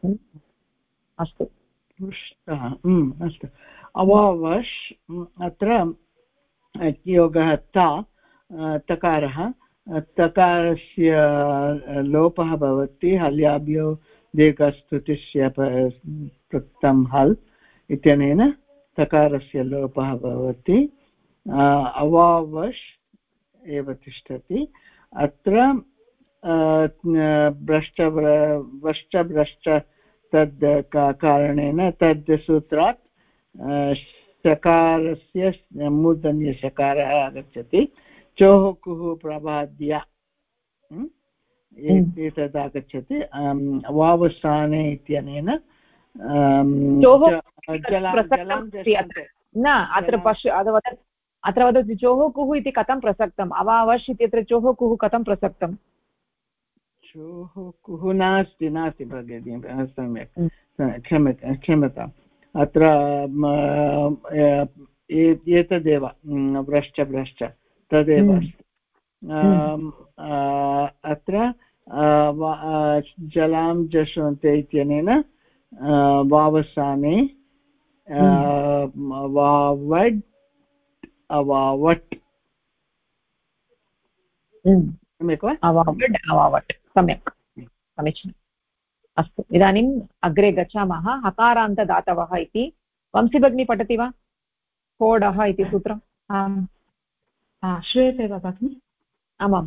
अस्तु पृष्टः अस्तु अवावश् अत्र योगः तकारः तकारस्य लोपः भवति हल्याभ्यो दीर्घस्तुतिस्य पृक्तं हल् इत्यनेन तकारस्य लोपः भवति अवावश् एव तिष्ठति अत्र भ्रष्ट तद् कारणेन तद् सूत्रात् शकारस्य मूर्धन्यशकारः आगच्छति चोः कुः प्रबाद्य एतद् आगच्छति वावस्थाने इत्यनेन न अत्र पश्य अत्र वदति चोः कुः इति कथं प्रसक्तम् अवावश् इत्यत्र चोः कुः कथं प्रसक्तम् चोः कुः नास्ति भगिनी सम्यक् क्षम्यताम् अत्र एतदेव भ्रष्ट तदेव अस्ति अत्र जलां जशन्ते इत्यनेन वावसाने वावड् अवावट् सम्यक् वा अवावट् सम्यक् समीचीनम् अस्तु इदानीम् अग्रे गच्छामः हकारान्तदातवः इति वंशी भगिनी पठति वा होडः इति सूत्रम् आम् श्रूयते वा भगिनि आमाम्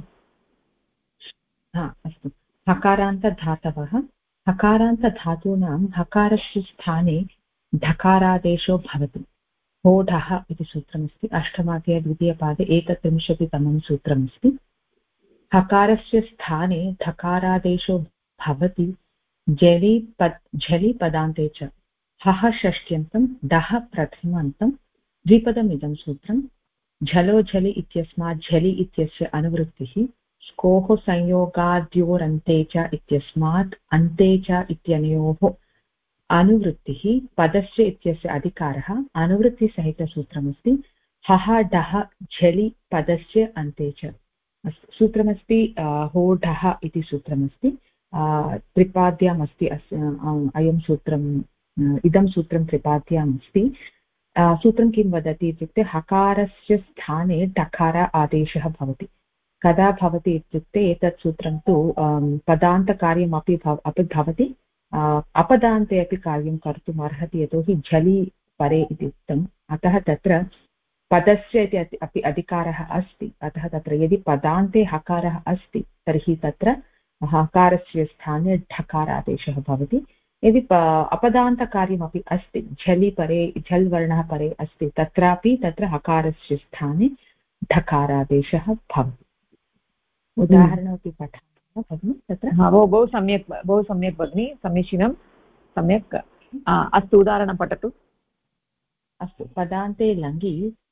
अस्तु हकारान्तधातवः हकारान्तधातूनां हकारस्य स्थाने ढकारादेशो भवति होढः इति सूत्रमस्ति अष्टमाध्याये द्वितीयपादे 31तमं सूत्रमस्ति हकारस्य स्थाने ढकारादेशो भवति झलि पदान्ते च हः षष्ट्यन्तं डः प्रथमान्तं द्विपदमिदं सूत्रं झलो झलि इत्यस्मात् झलि इत्यस्य अनुवृत्तिः स्कोः संयोगाद्योरन्ते च इत्यस्मात् अन्ते च इत्यनयोः अनुवृत्तिः पदस्य इत्यस्य अधिकारः अनुवृत्तिसहितसूत्रमस्ति हः डः झलि पदस्य अन्ते च सूत्रमस्ति होढः इति सूत्रमस्ति त्रिपाद्याम् अस्ति अयं सूत्रम् इदं सूत्रं त्रिपाद्याम् अस्ति सूत्रं किं वदति इत्युक्ते हकारस्य स्थाने ढकार आदेशः भवति कदा भवति इत्युक्ते एतत् सूत्रं तु पदान्तकार्यमपि भवति अपदान्ते अपि कार्यं कर्तुम् अर्हति यतोहि झलि परे इति उक्तम् अतः तत्र पदस्य इति अपि अधिकारः अस्ति अतः तत्र यदि पदान्ते हकारः अस्ति तर्हि तत्र हकारस्य स्थाने ढकारादेशः भवति यदि अपदान्तकार्यमपि अस्ति झलि परे झल् वर्णः परे अस्ति तत्रापि तत्र हकारस्य स्थाने ढकारादेशः भवति उदाहरणमपि पठामः भगिनि तत्र बहु सम्यक् भगिनि समीचीनं सम्यक् अस्तु उदाहरणं पठतु अस्तु पदान्ते लङि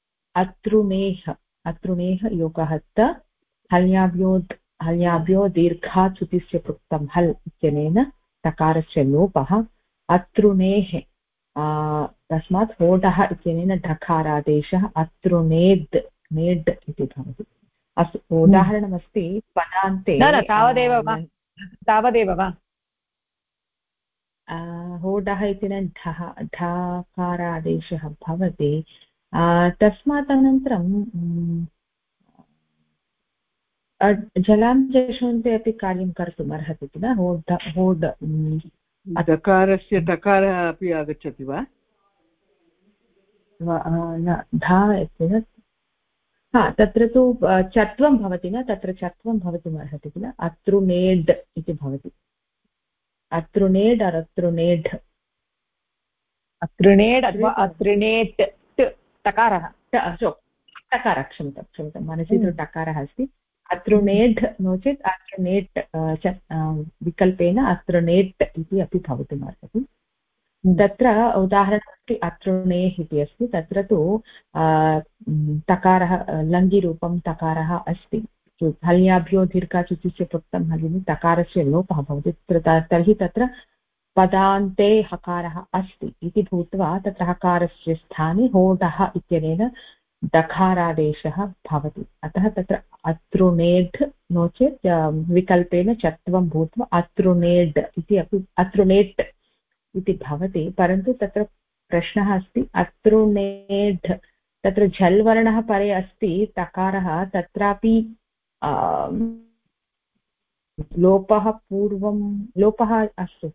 अतृणेः योगः त हल्याभ्यो दीर्घात् सुतिस्य पृक्तं हल् इत्यनेन तकारस्य लोपः अतृणेः तस्मात् होडः इत्यनेन ढकारादेशः अतृणेद् नेड् इति भवति अस्तु उदाहरणमस्ति पदान्ते तावदेव वा होडः इत्यनेन ढकारादेशः भवति तस्मात् अनन्तरं जलां जशन्ते अपि कार्यं कर्तुम् अर्हति किल होड् दकारस्य टकारः अपि आगच्छति वा न धा इत्यनेन तत्र तु चत्वं भवति न तत्र चत्वं भवितुम् अर्हति किल अतृणेड् इति भवति अतृणेड् अतृणेढ् अतृणेड् अथवा अतृणेट् टकारः टकारः क्षम्यतां मनसि तु टकारः अस्ति अतृणेढ् नो चेत् अतृणेट् विकल्पेन अतृणेट् इति अपि भवितुम् अर्हति तत्र उदाहरणमस्ति अतृणेः इति अस्ति तत्र तु तकारः लङ्गिरूपं तकारः अस्ति हल्याभ्यो दीर्घाचुतिस्य पृक्तं हलिनि तकारस्य लोपः भवति तर्हि तत्र पदान्ते हकारः अस्ति इति भूत्वा तत्र हकारस्य स्थाने होडः इत्यनेन दकारादेशः भवति अतः तत्र अतृणेढ् नो चेत् विकल्पेन चत्वं भूत्वा अतृणेड् इति अपि अतृणेट् इति भवति, परन्तु तत्र प्रश्नः अस्ति अतृणेढ, तत्र झल् वर्णः परे अस्ति तकारः, तत्रापि लोपः पूर्वं लोपः अस्तु,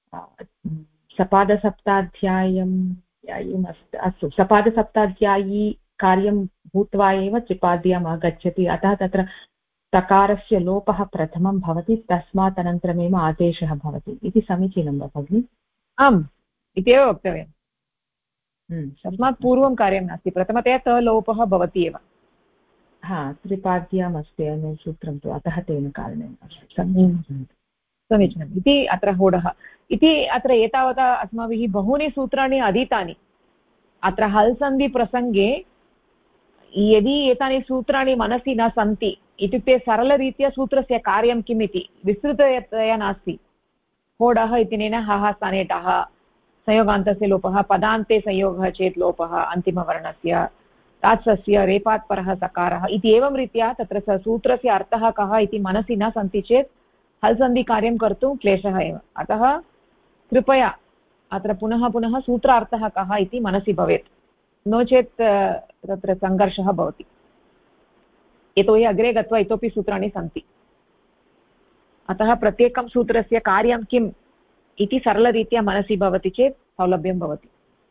सपादसप्ताध्यायीम् अस्तु, सपादसप्ताध्यायी कार्यं भूत्वा एव त्रिपाद्याम् आगच्छति, अतः तत्र तकारस्य लोपः प्रथमं भवति, तस्मात् अनन्तरमेव आदेशः भवति इति समीचीनं वा भगिनि? आम् इत्येव वक्तव्यं, तस्मात् पूर्वं कार्यं नास्ति, प्रथमतया तलोपः भवति एव। त्रिपाद्याम् अस्ति अनेन सूत्रं तु, अतः तेन कारणेन समीचीनम् इति अत्र होडः इति। अत्र एतावता अस्माभिः बहूनि सूत्राणि अधीतानि। अत्र हल् सन्धि प्रसङ्गे यदि एतानि सूत्राणि मनसि न सन्ति, इत्युक्ते सरलरीत्या सूत्रस्य कार्यं किम् इति विस्तृततया नास्ति, होडः इत्यनेन हः स्थाने टः, संयोगान्तस्य लोपः, पदान्ते संयोगः चेत् लोपः अन्तिमवर्णस्य, तात्सस्य रेपात् परः सकारः इति एवं रीत्या तत्र सूत्रस्य अर्थः कः इति मनसि न सन्ति चेत् हल् सन्धिकार्यं कर्तुं क्लेशः एव। अतः कृपया अत्र पुनः पुनः सूत्रार्थः कः इति मनसि भवेत्, नो चेत् तत्र सङ्घर्षः भवति, यतोहि अग्रे गत्वा इतोपि सूत्राणि सन्ति। अतः प्रत्येकं सूत्रस्य कार्यं किम् इति सरलरीत्या मनसि भवति चेत् सौलभ्यं भवति।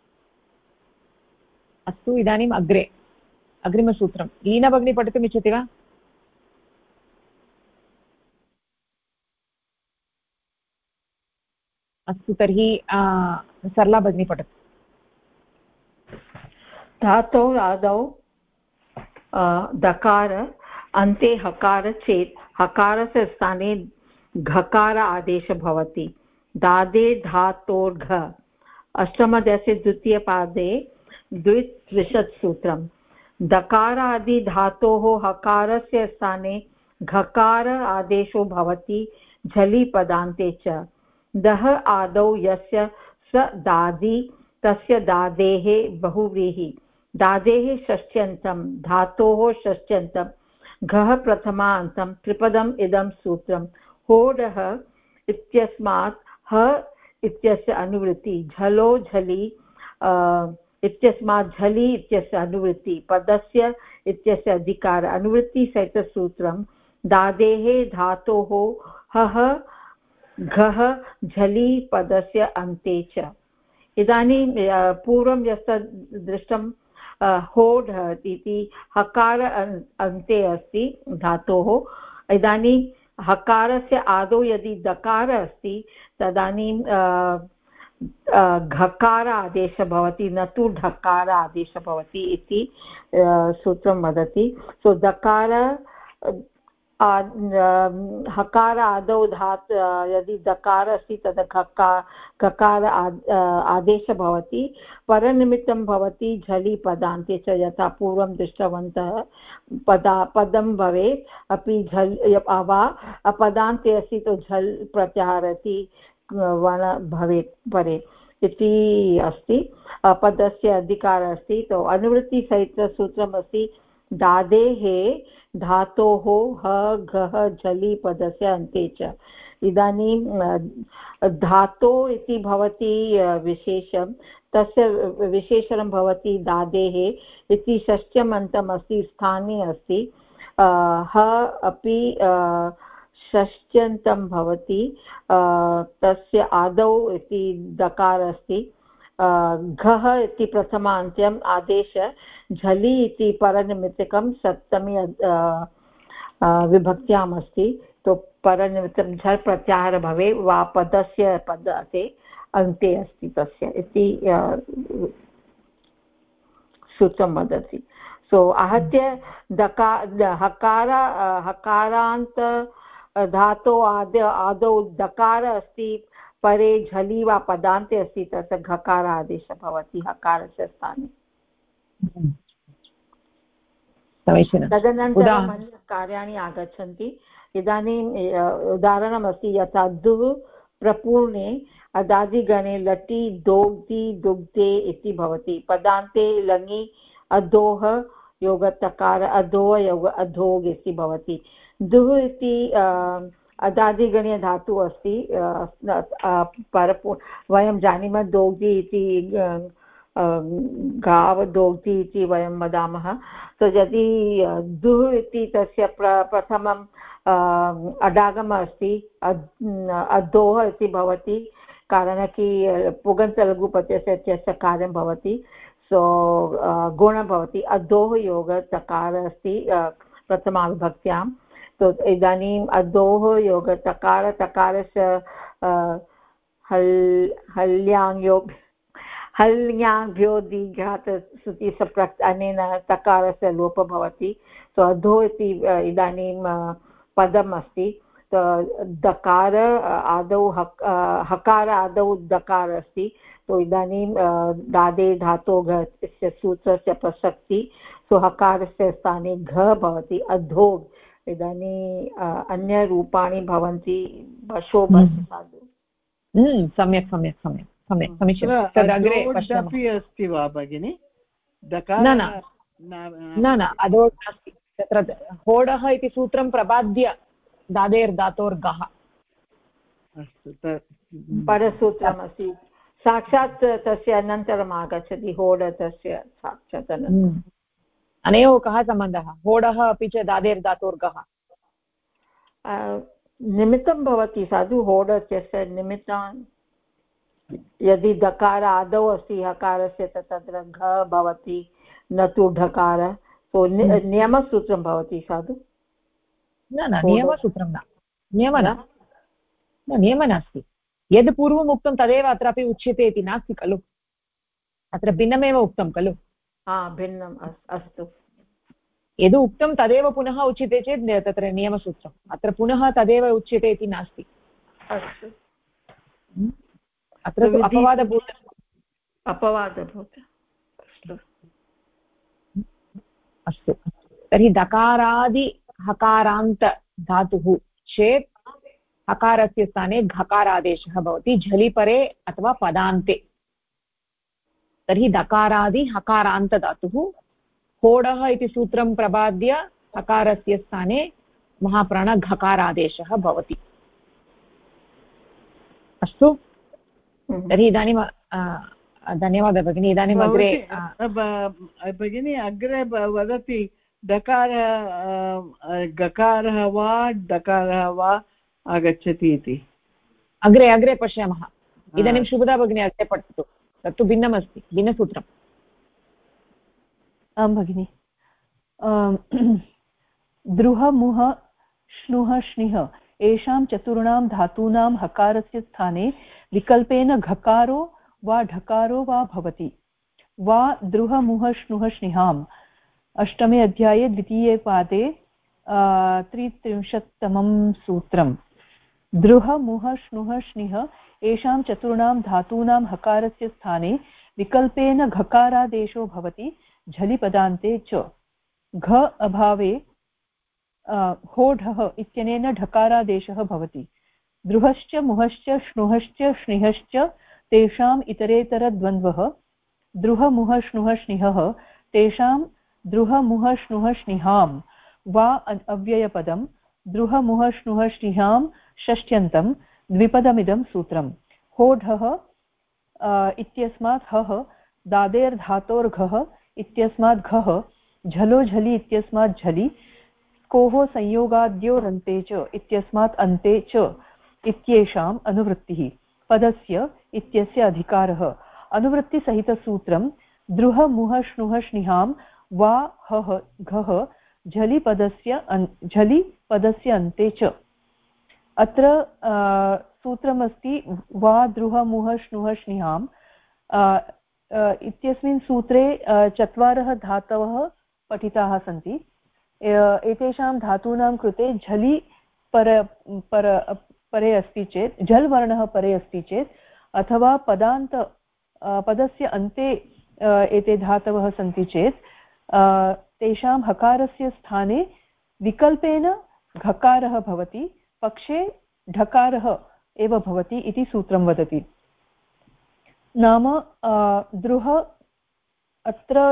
अस्तु, इदानीम् अग्रिमसूत्रं लीना भगिनी पठितुम् इच्छति वा? अस्तु, तर्हि सरला भगिनी पठतु। धातौ आदौ दकार अन्ते हकार चेत् हकारस्य स्थाने घकार आदेशः भवति। दादे धातोर्घ अष्टमदस्य द्वितीयपादे द्वित्रिंशत् सूत्रम्। दकारादि धातोः हकारस्य स्थाने घकार आदेशो भवति झलि पदान्ते च। दः आदौ यस्य स दादि तस्य दादेः बहुव्रीहि। दादेः षष्ट्यन्तं धातोः षष्ट्यन्तं घः प्रथमान्तं त्रिपदम् इदं सूत्रं। होडः इत्यस्मात् ह इत्यस्य अनुवृत्ति, झलो झलि इत्यस्मात् झलि इत्यस्य अनुवृत्ति, पदस्य इत्यस्य अधिकार अनुवृत्तिसहितसूत्रं। दादेः धातोः हः घः झलि पदस्य अन्ते च। इदानीं पूर्वं यत् दृष्टं होढ इति हकार अन्ते अस्ति धातोः। इदानीं हकारस्य आदौ यदि दकार अस्ति तदानीं घकार आदेशः भवति, न तु ढकार आदेशः भवति इति सूत्रं वदति। सो दकार हकार आदौ यदि दकार अस्ति तद् ककार आदेशः भवति, परनिमित्तं भवति झलि पदान्ते च। यथा पूर्वं दृष्टवन्तः पदं भवेत् अपि झल् वा पदान्ते अस्ति तो झल् प्रत्याहारति वर्ण भवेत् परे इति अस्ति। पदस्य अधिकारः अस्ति तो अनुवृत्तिसहितसूत्रम् अस्ति। दादेः धातोः ह घः झलि पदस्य अन्ते च। इदानीं धातो इति भवति विशेषं, तस्य विशेषणं भवति दादेः इति षष्ट्यम् अन्तम् अस्ति, स्थाने अस्ति। ह अपि षष्ट्यन्तं भवति, तस्य आदौ इति दकार अस्ति। घः इति प्रथमान्त्यम् आदेश, झलि इति परनिमित्तकं सप्तमी विभक्त्याम् अस्ति। तो परनिमित्तं झल् प्रत्याहारः भवेत् वा पदस्य पदते अन्ते अस्ति तस्य इति सूत्रं वदति। सो आहत्य हकारान्त धातो आदौ दकार अस्ति, परे झलि वा पदान्ते अस्ति, तस्य घकार आदेशः भवति हकारस्य स्थाने। तदनन्तरम् अन्यकार्याणि आगच्छन्ति। इदानीम् उदाहरणमस्ति, यथा दुः प्रपूर्णे अदादिगणे लटि दोग्धि दुग्धे इति भवति। पदान्ते लङि अधोः योगतकार अधोः योग अधोग् इति भवति। दुः इति अदादिगणीयधातुः अस्ति वयं जानीमः दोग्धि इति गावदोग्धि इति वयं वदामः तो यदि दुः इति तस्य प्रथमं अडागमः अस्ति अधोः इति भवति कारणं कि पुगन्तलघुप्रत्ययस्य कार्यं भवति सो गुणः भवति अधोः योग तकार अस्ति प्रथमाविभक्त्यां तो इदानीम् अधोः योग तकार तकारस्य हल्याङ्ग्यो दीर्घात् श्रुति सप्रक् अनेन तकारस्य लोपः भवति तो अधो इति इदानीं पदम् अस्ति दकार आदौ हकार आदौ दकार अस्ति तो इदानीं दादे धातोः इत्यस्य सूत्रस्य प्रसक्ति सो हकारस्य स्थाने घ भवति अधो इदानीं अन्यरूपाणि भवन्ति बशो बस् साधु सम्यक् सम्यक् सम्यक् सम्यक् समीचीनम् अपि अस्ति वा भगिनि न अदोड् नास्ति तत्र होडः इति सूत्रं प्रबाद्य दादेर्धातोर्गः परसूत्रमस्ति साक्षात् तस्य अनन्तरम् आगच्छति होड तस्य साक्षात् अनयोः कः सम्बन्धः होडः अपि च दादेर्धातोर्गः निमित्तं भवति साधु होड इत्यस्य निमित्तं यदि दकार आदौ अस्ति हकारस्य तत्र घ भवति न तु ढकार तो नियमसूत्रं भवति साधु न नियमसूत्रं न नियमः नास्ति यद् पूर्वम् उक्तं तदेव अत्रापि उच्यते इति नास्ति खलु अत्र भिन्नमेव उक्तं खलु भिन्नम् अस्तु यद् उक्तं तदेव पुनः उच्यते चेत् तत्र नियमसूत्रम् अत्र पुनः तदेव उच्यते इति नास्ति अस्तु अत्र अपवादभूत अस्तु तर्हि दकारादि हकारान्त धातुः चेत् हकारस्य स्थाने घकारादेशः भवति झलिपरे अथवा पदान्ते तर्हि दकारादि हकारान्त धातुः होडः इति सूत्रं प्रबाद्य हकारस्य स्थाने महाप्राण घकारादेशः भवति अस्तु तर्हि इदानीं धन्यवादः भगिनी इदानीम् अग्रे भगिनी अग्रे वदति डकार गकारः वा डकारः वा आगच्छति इति अग्रे पश्यामः इदानीं शुभदा भगिनी अग्रे पठतु तत्तु भिन्नमस्ति भिन्नसूत्रम् आं भगिनि द्रुह मुह श्नुः श्निः एषां चतुर्णां धातूनां हकारस्य स्थाने विकल्पेन घकारो वा ढकारो वा भवति वा द्रुह मुह श्नुः श्निहाम् अष्टमे अध्याये द्वितीये पादे 33तमं सूत्रम् द्रुह मुह श्नुः श्निः एषां चतुर्णां धातूनां हकारस्य स्थाने विकल्पेन घकारादेशो भवति झलिपदान्ते च घ अभावे होढः इत्यनेन ढकारादेशः भवति द्रुहश्च मुहश्च श्नुहश्च श्निहश्च तेषाम् इतरेतरद्वन्द्वः द्रुह मुह श्नुः श्निहः तेषां द्रुह मुह श्नुः श्निहां वा अव्ययपदं द्रुह मुह श्नुः श्निहां षष्ट्यन्तं द्विपदमिदं सूत्रम् होढः इत्यस्मात् हः दादेर्धातोर्घः इत्यस्मात् घः झलो झलि इत्यस्मात् झलि कोः संयोगाद्योरन्ते च इत्यस्मात् अन्ते च इत्येषाम् अनुवृत्तिः पदस्य इत्यस्य अधिकारः अनुवृत्तिसहितसूत्रं द्रुह मुह श्नुः श्निहां वा हः घः झलि पदस्य अन्ते च अत्र सूत्रमस्ति वा द्रुह मुह श्नुः श्निहां इत्यस्मिन् सूत्रे चत्वारः धातवः पठिताः सन्ति एतेषां धातूनां कृते झलि परे अस्ति चेत् झल् वर्णः परे अस्ति चेत् अथवा पदस्य अन्ते एते धातवः सन्ति चेत् तेषां हकारस्य स्थाने विकल्पेन घकारः भवति पक्षे ढकारः एव भवति इति सूत्रं वदति नाम द्रुह अत्र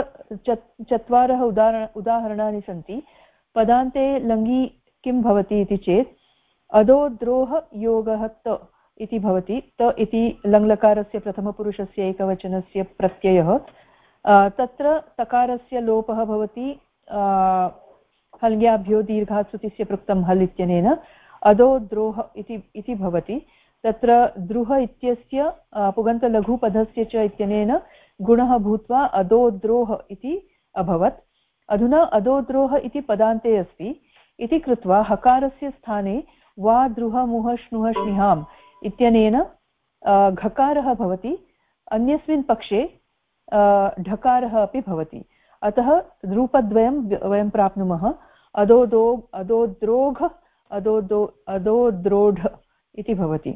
चत्वारः उदाहरणानि सन्ति पदान्ते लङि किं भवति इति चेत् अदोद्रोह योगः त इति भवति। त इति लङ्लकारस्य प्रथमपुरुषस्य एकवचनस्य प्रत्ययः। तत्र तकारस्य लोपः भवति हल्याभ्यो दीर्घात् सुतिस्य पृक्तं हल् इत्यनेन अदोद्रोह इति भवति। तत्र द्रुह इत्यस्य पुगन्तलघुपदस्य च इत्यनेन गुणः भूत्वा अदोद्रोह इति अभवत्। अधुना अदोद्रोह इति पदान्ते अस्ति इति कृत्वा हकारस्य स्थाने वा द्रुह मुह श्नुह श्निहाम् इत्यनेन घकारः भवति, अन्यस्मिन् पक्षे ढकारः अपि भवति। अतः रूपद्वयं वयं प्राप्नुमः, अदोद्रोघ अदोद्रोढ इति भवति।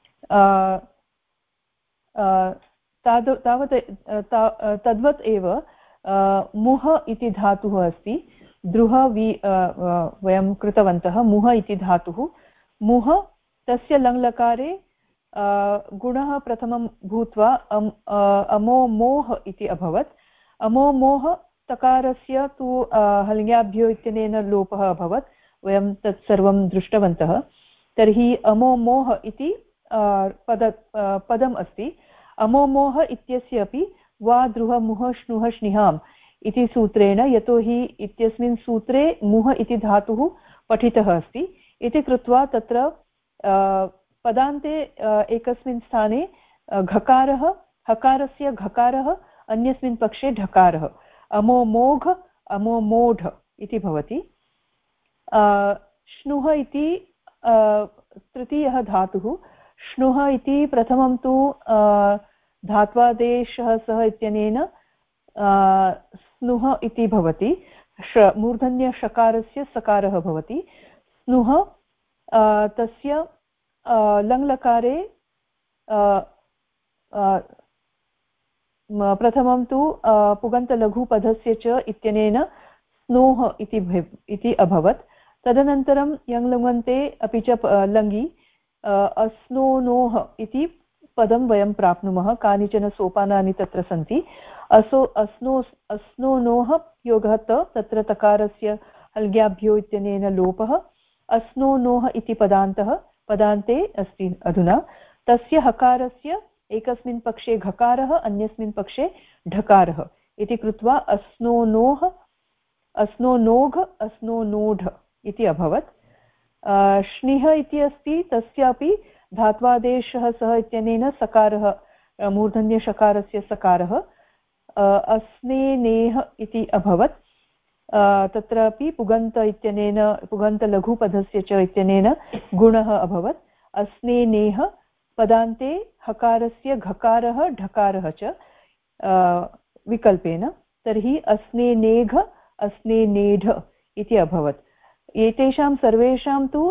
तावत् तद्वत् एव मुह इति धातुः अस्ति। द्रुह वयं कृतवन्तः, मुह इति धातुः। मुह तस्य लङ्लकारे गुणः प्रथमं भूत्वा अमोमोह इति अभवत्। अमोमोह तकारस्य तु हल्याभ्यो इत्यनेन लोपः अभवत्, वयं तत् सर्वं दृष्टवन्तः। तर्हि अमोमोह इति पदम् अस्ति। अमोमोह इत्यस्य अपि वा द्रुह मुह श्नुह श्निहाम् इति सूत्रेण, यतोहि इत्यस्मिन् सूत्रे मुह इति धातुः पठितः अस्ति इति कृत्वा तत्र पदान्ते एकस्मिन् स्थाने घकारः, हकारस्य घकारः, अन्यस्मिन् पक्षे ढकारः, अमोमोघ अमोमोढ इति भवति। श्नुः इति तृतीयः धातुः। श्नुः इति प्रथमं तु धात्वादेशः सः इत्यनेन स्नुः इति भवति, मूर्धन्यषकारस्य सकारः भवति। स्नुः तस्य लङ्लकारे प्रथमं तु पुगन्तलघुपदस्य च इत्यनेन स्नोः इति अभवत्। तदनन्तरं यङ्लुङन्ते अपि च लङि अस्नोनोः इति पदं वयं प्राप्नुमः। कानिचन सोपानानि तत्र सन्ति। अस्नोनोः योगः त, तत्र तकारस्य हल्ग्याभ्यो इत्यनेन लोपः। अस्नोनोः इति पदान्ते अस्ति अधुना। तस्य हकारस्य एकस्मिन् पक्षे घकारः, अन्यस्मिन् पक्षे ढकारः इति कृत्वा अस्नोनोः अस्नोनोघ अस्नोनोढ इति अभवत्। श्निः इति अस्ति, तस्यापि धात्वादेशः सः इत्यनेन सकारः, मूर्धन्यषकारस्य सकारः अस्नेनेह इति अभवत्। तत्रापि पुगन्त इत्यनेन, पुगन्तलघुपदस्य च इत्यनेन गुणः अभवत्। अस्नेनेह पदान्ते हकारस्य घकारः ढकारः च विकल्पेन, तर्हि अस्नेनेघ अस्नेनेढ इति अभवत्। एतेषां सर्वेषां तु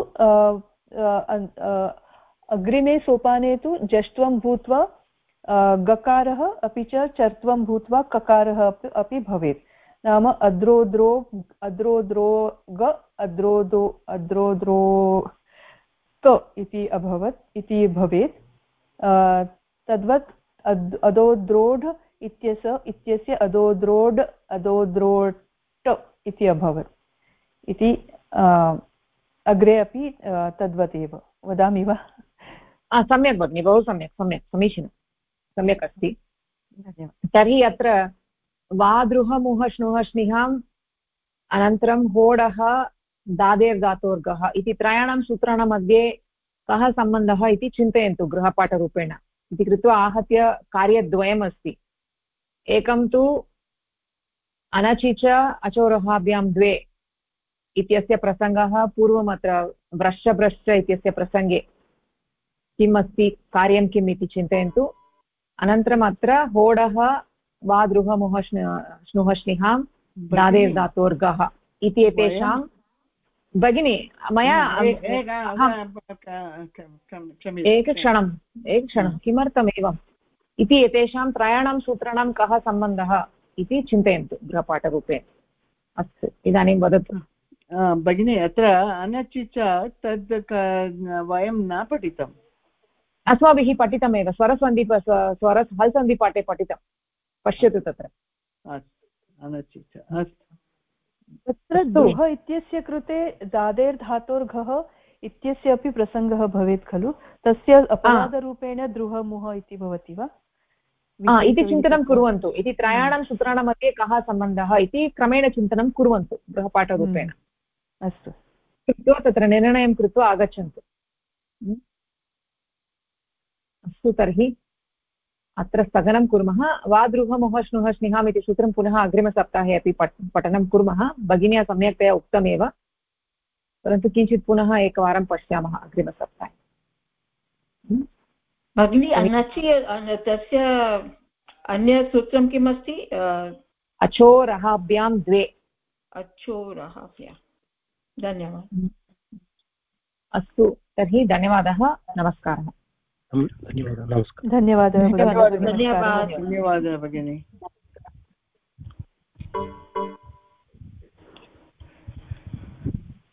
अग्रिमे सोपाने तु जष्ट्वं भूत्वा गकारः अपि च चर्त्वं भूत्वा ककारः अपि भवेत्। नाम अद्रोद्रो अद्रोद्रोग अद्रोद्रो क इति अभवत् इति भवेत्। तद्वत् अदोद्रोढ इत्यस्य अदोद्रोढ अदोद्रोट इति अभवत् इति अग्रे अपि तद्वत् एव वदामि वा? सम्यक् भगिनि, बहु सम्यक्, समीचीनं, सम्यक् अस्ति। तर्हि अत्र वाद्रुह मुह श्नुह श्निहाम् अनन्तरं होडः दादेर्धातोर्गः इति त्रयाणां सूत्राणां मध्ये कः सम्बन्धः इति चिन्तयन्तु गृहपाठरूपेण। इति कृत्वा आहत्य कार्यद्वयम् अस्ति। एकं तु अनचि च अचोरहाभ्यां द्वे इत्यस्य प्रसङ्गः पूर्वम् अत्र व्रश्च इत्यस्य प्रसङ्गे किम् अस्ति, कार्यं किम् इति चिन्तयन्तु। अनन्तरम् अत्र होडः वाद्रुह मुह श्नुह श्निहां दादेर्धातोर्गः इति एतेषां भगिनी मया एकक्षणं किमर्थम् एवम् इति एतेषां त्रयाणां सूत्राणां कः सम्बन्धः इति चिन्तयन्तु गृहपाठरूपेण। अस्तु, इदानीं वदतु भगिनी। अत्र अनचि च तद् वयं न पठितम्। अस्माभिः पठितमेव, स्वरसन्धि हल्सन्धिपाठे पठितं, पश्यतु तत्र। अनचि च अस्तु। तत्र दुः इत्यस्य कृते दादेर्धातोर्घः इत्यस्य अपि प्रसङ्गः भवेत् खलु तस्य अपवादरूपेण द्रुह मुह इति भवति वा इति चिन्तनं कुर्वन्तु इति त्रयाणां सूत्राणां मध्ये कः सम्बन्धः इति क्रमेण चिन्तनं कुर्वन्तु गृहपाठरूपेण अस्तु कृत्वा तत्र निर्णयं कृत्वा आगच्छन्तु अस्तु तर्हि अत्र स्थगनं कुर्मः वादृह मुह श्नुः स्निहाम् इति सूत्रं पुनः अग्रिमसप्ताहे अपि पठनं कुर्मः भगिन्या सम्यक्तया उक्तमेव परन्तु किञ्चित् पुनः एकवारं पश्यामः अग्रिमसप्ताहे भगिनी तस्य अन्यसूत्रं किमस्ति अचोरहाभ्यां द्वे अचोरहाभ्यां धन्यवादः अस्तु तर्हि धन्यवादः नमस्कारः धन्यवादः नमस्कारः धन्यवादः धन्यवादः धन्यवादः भगिनी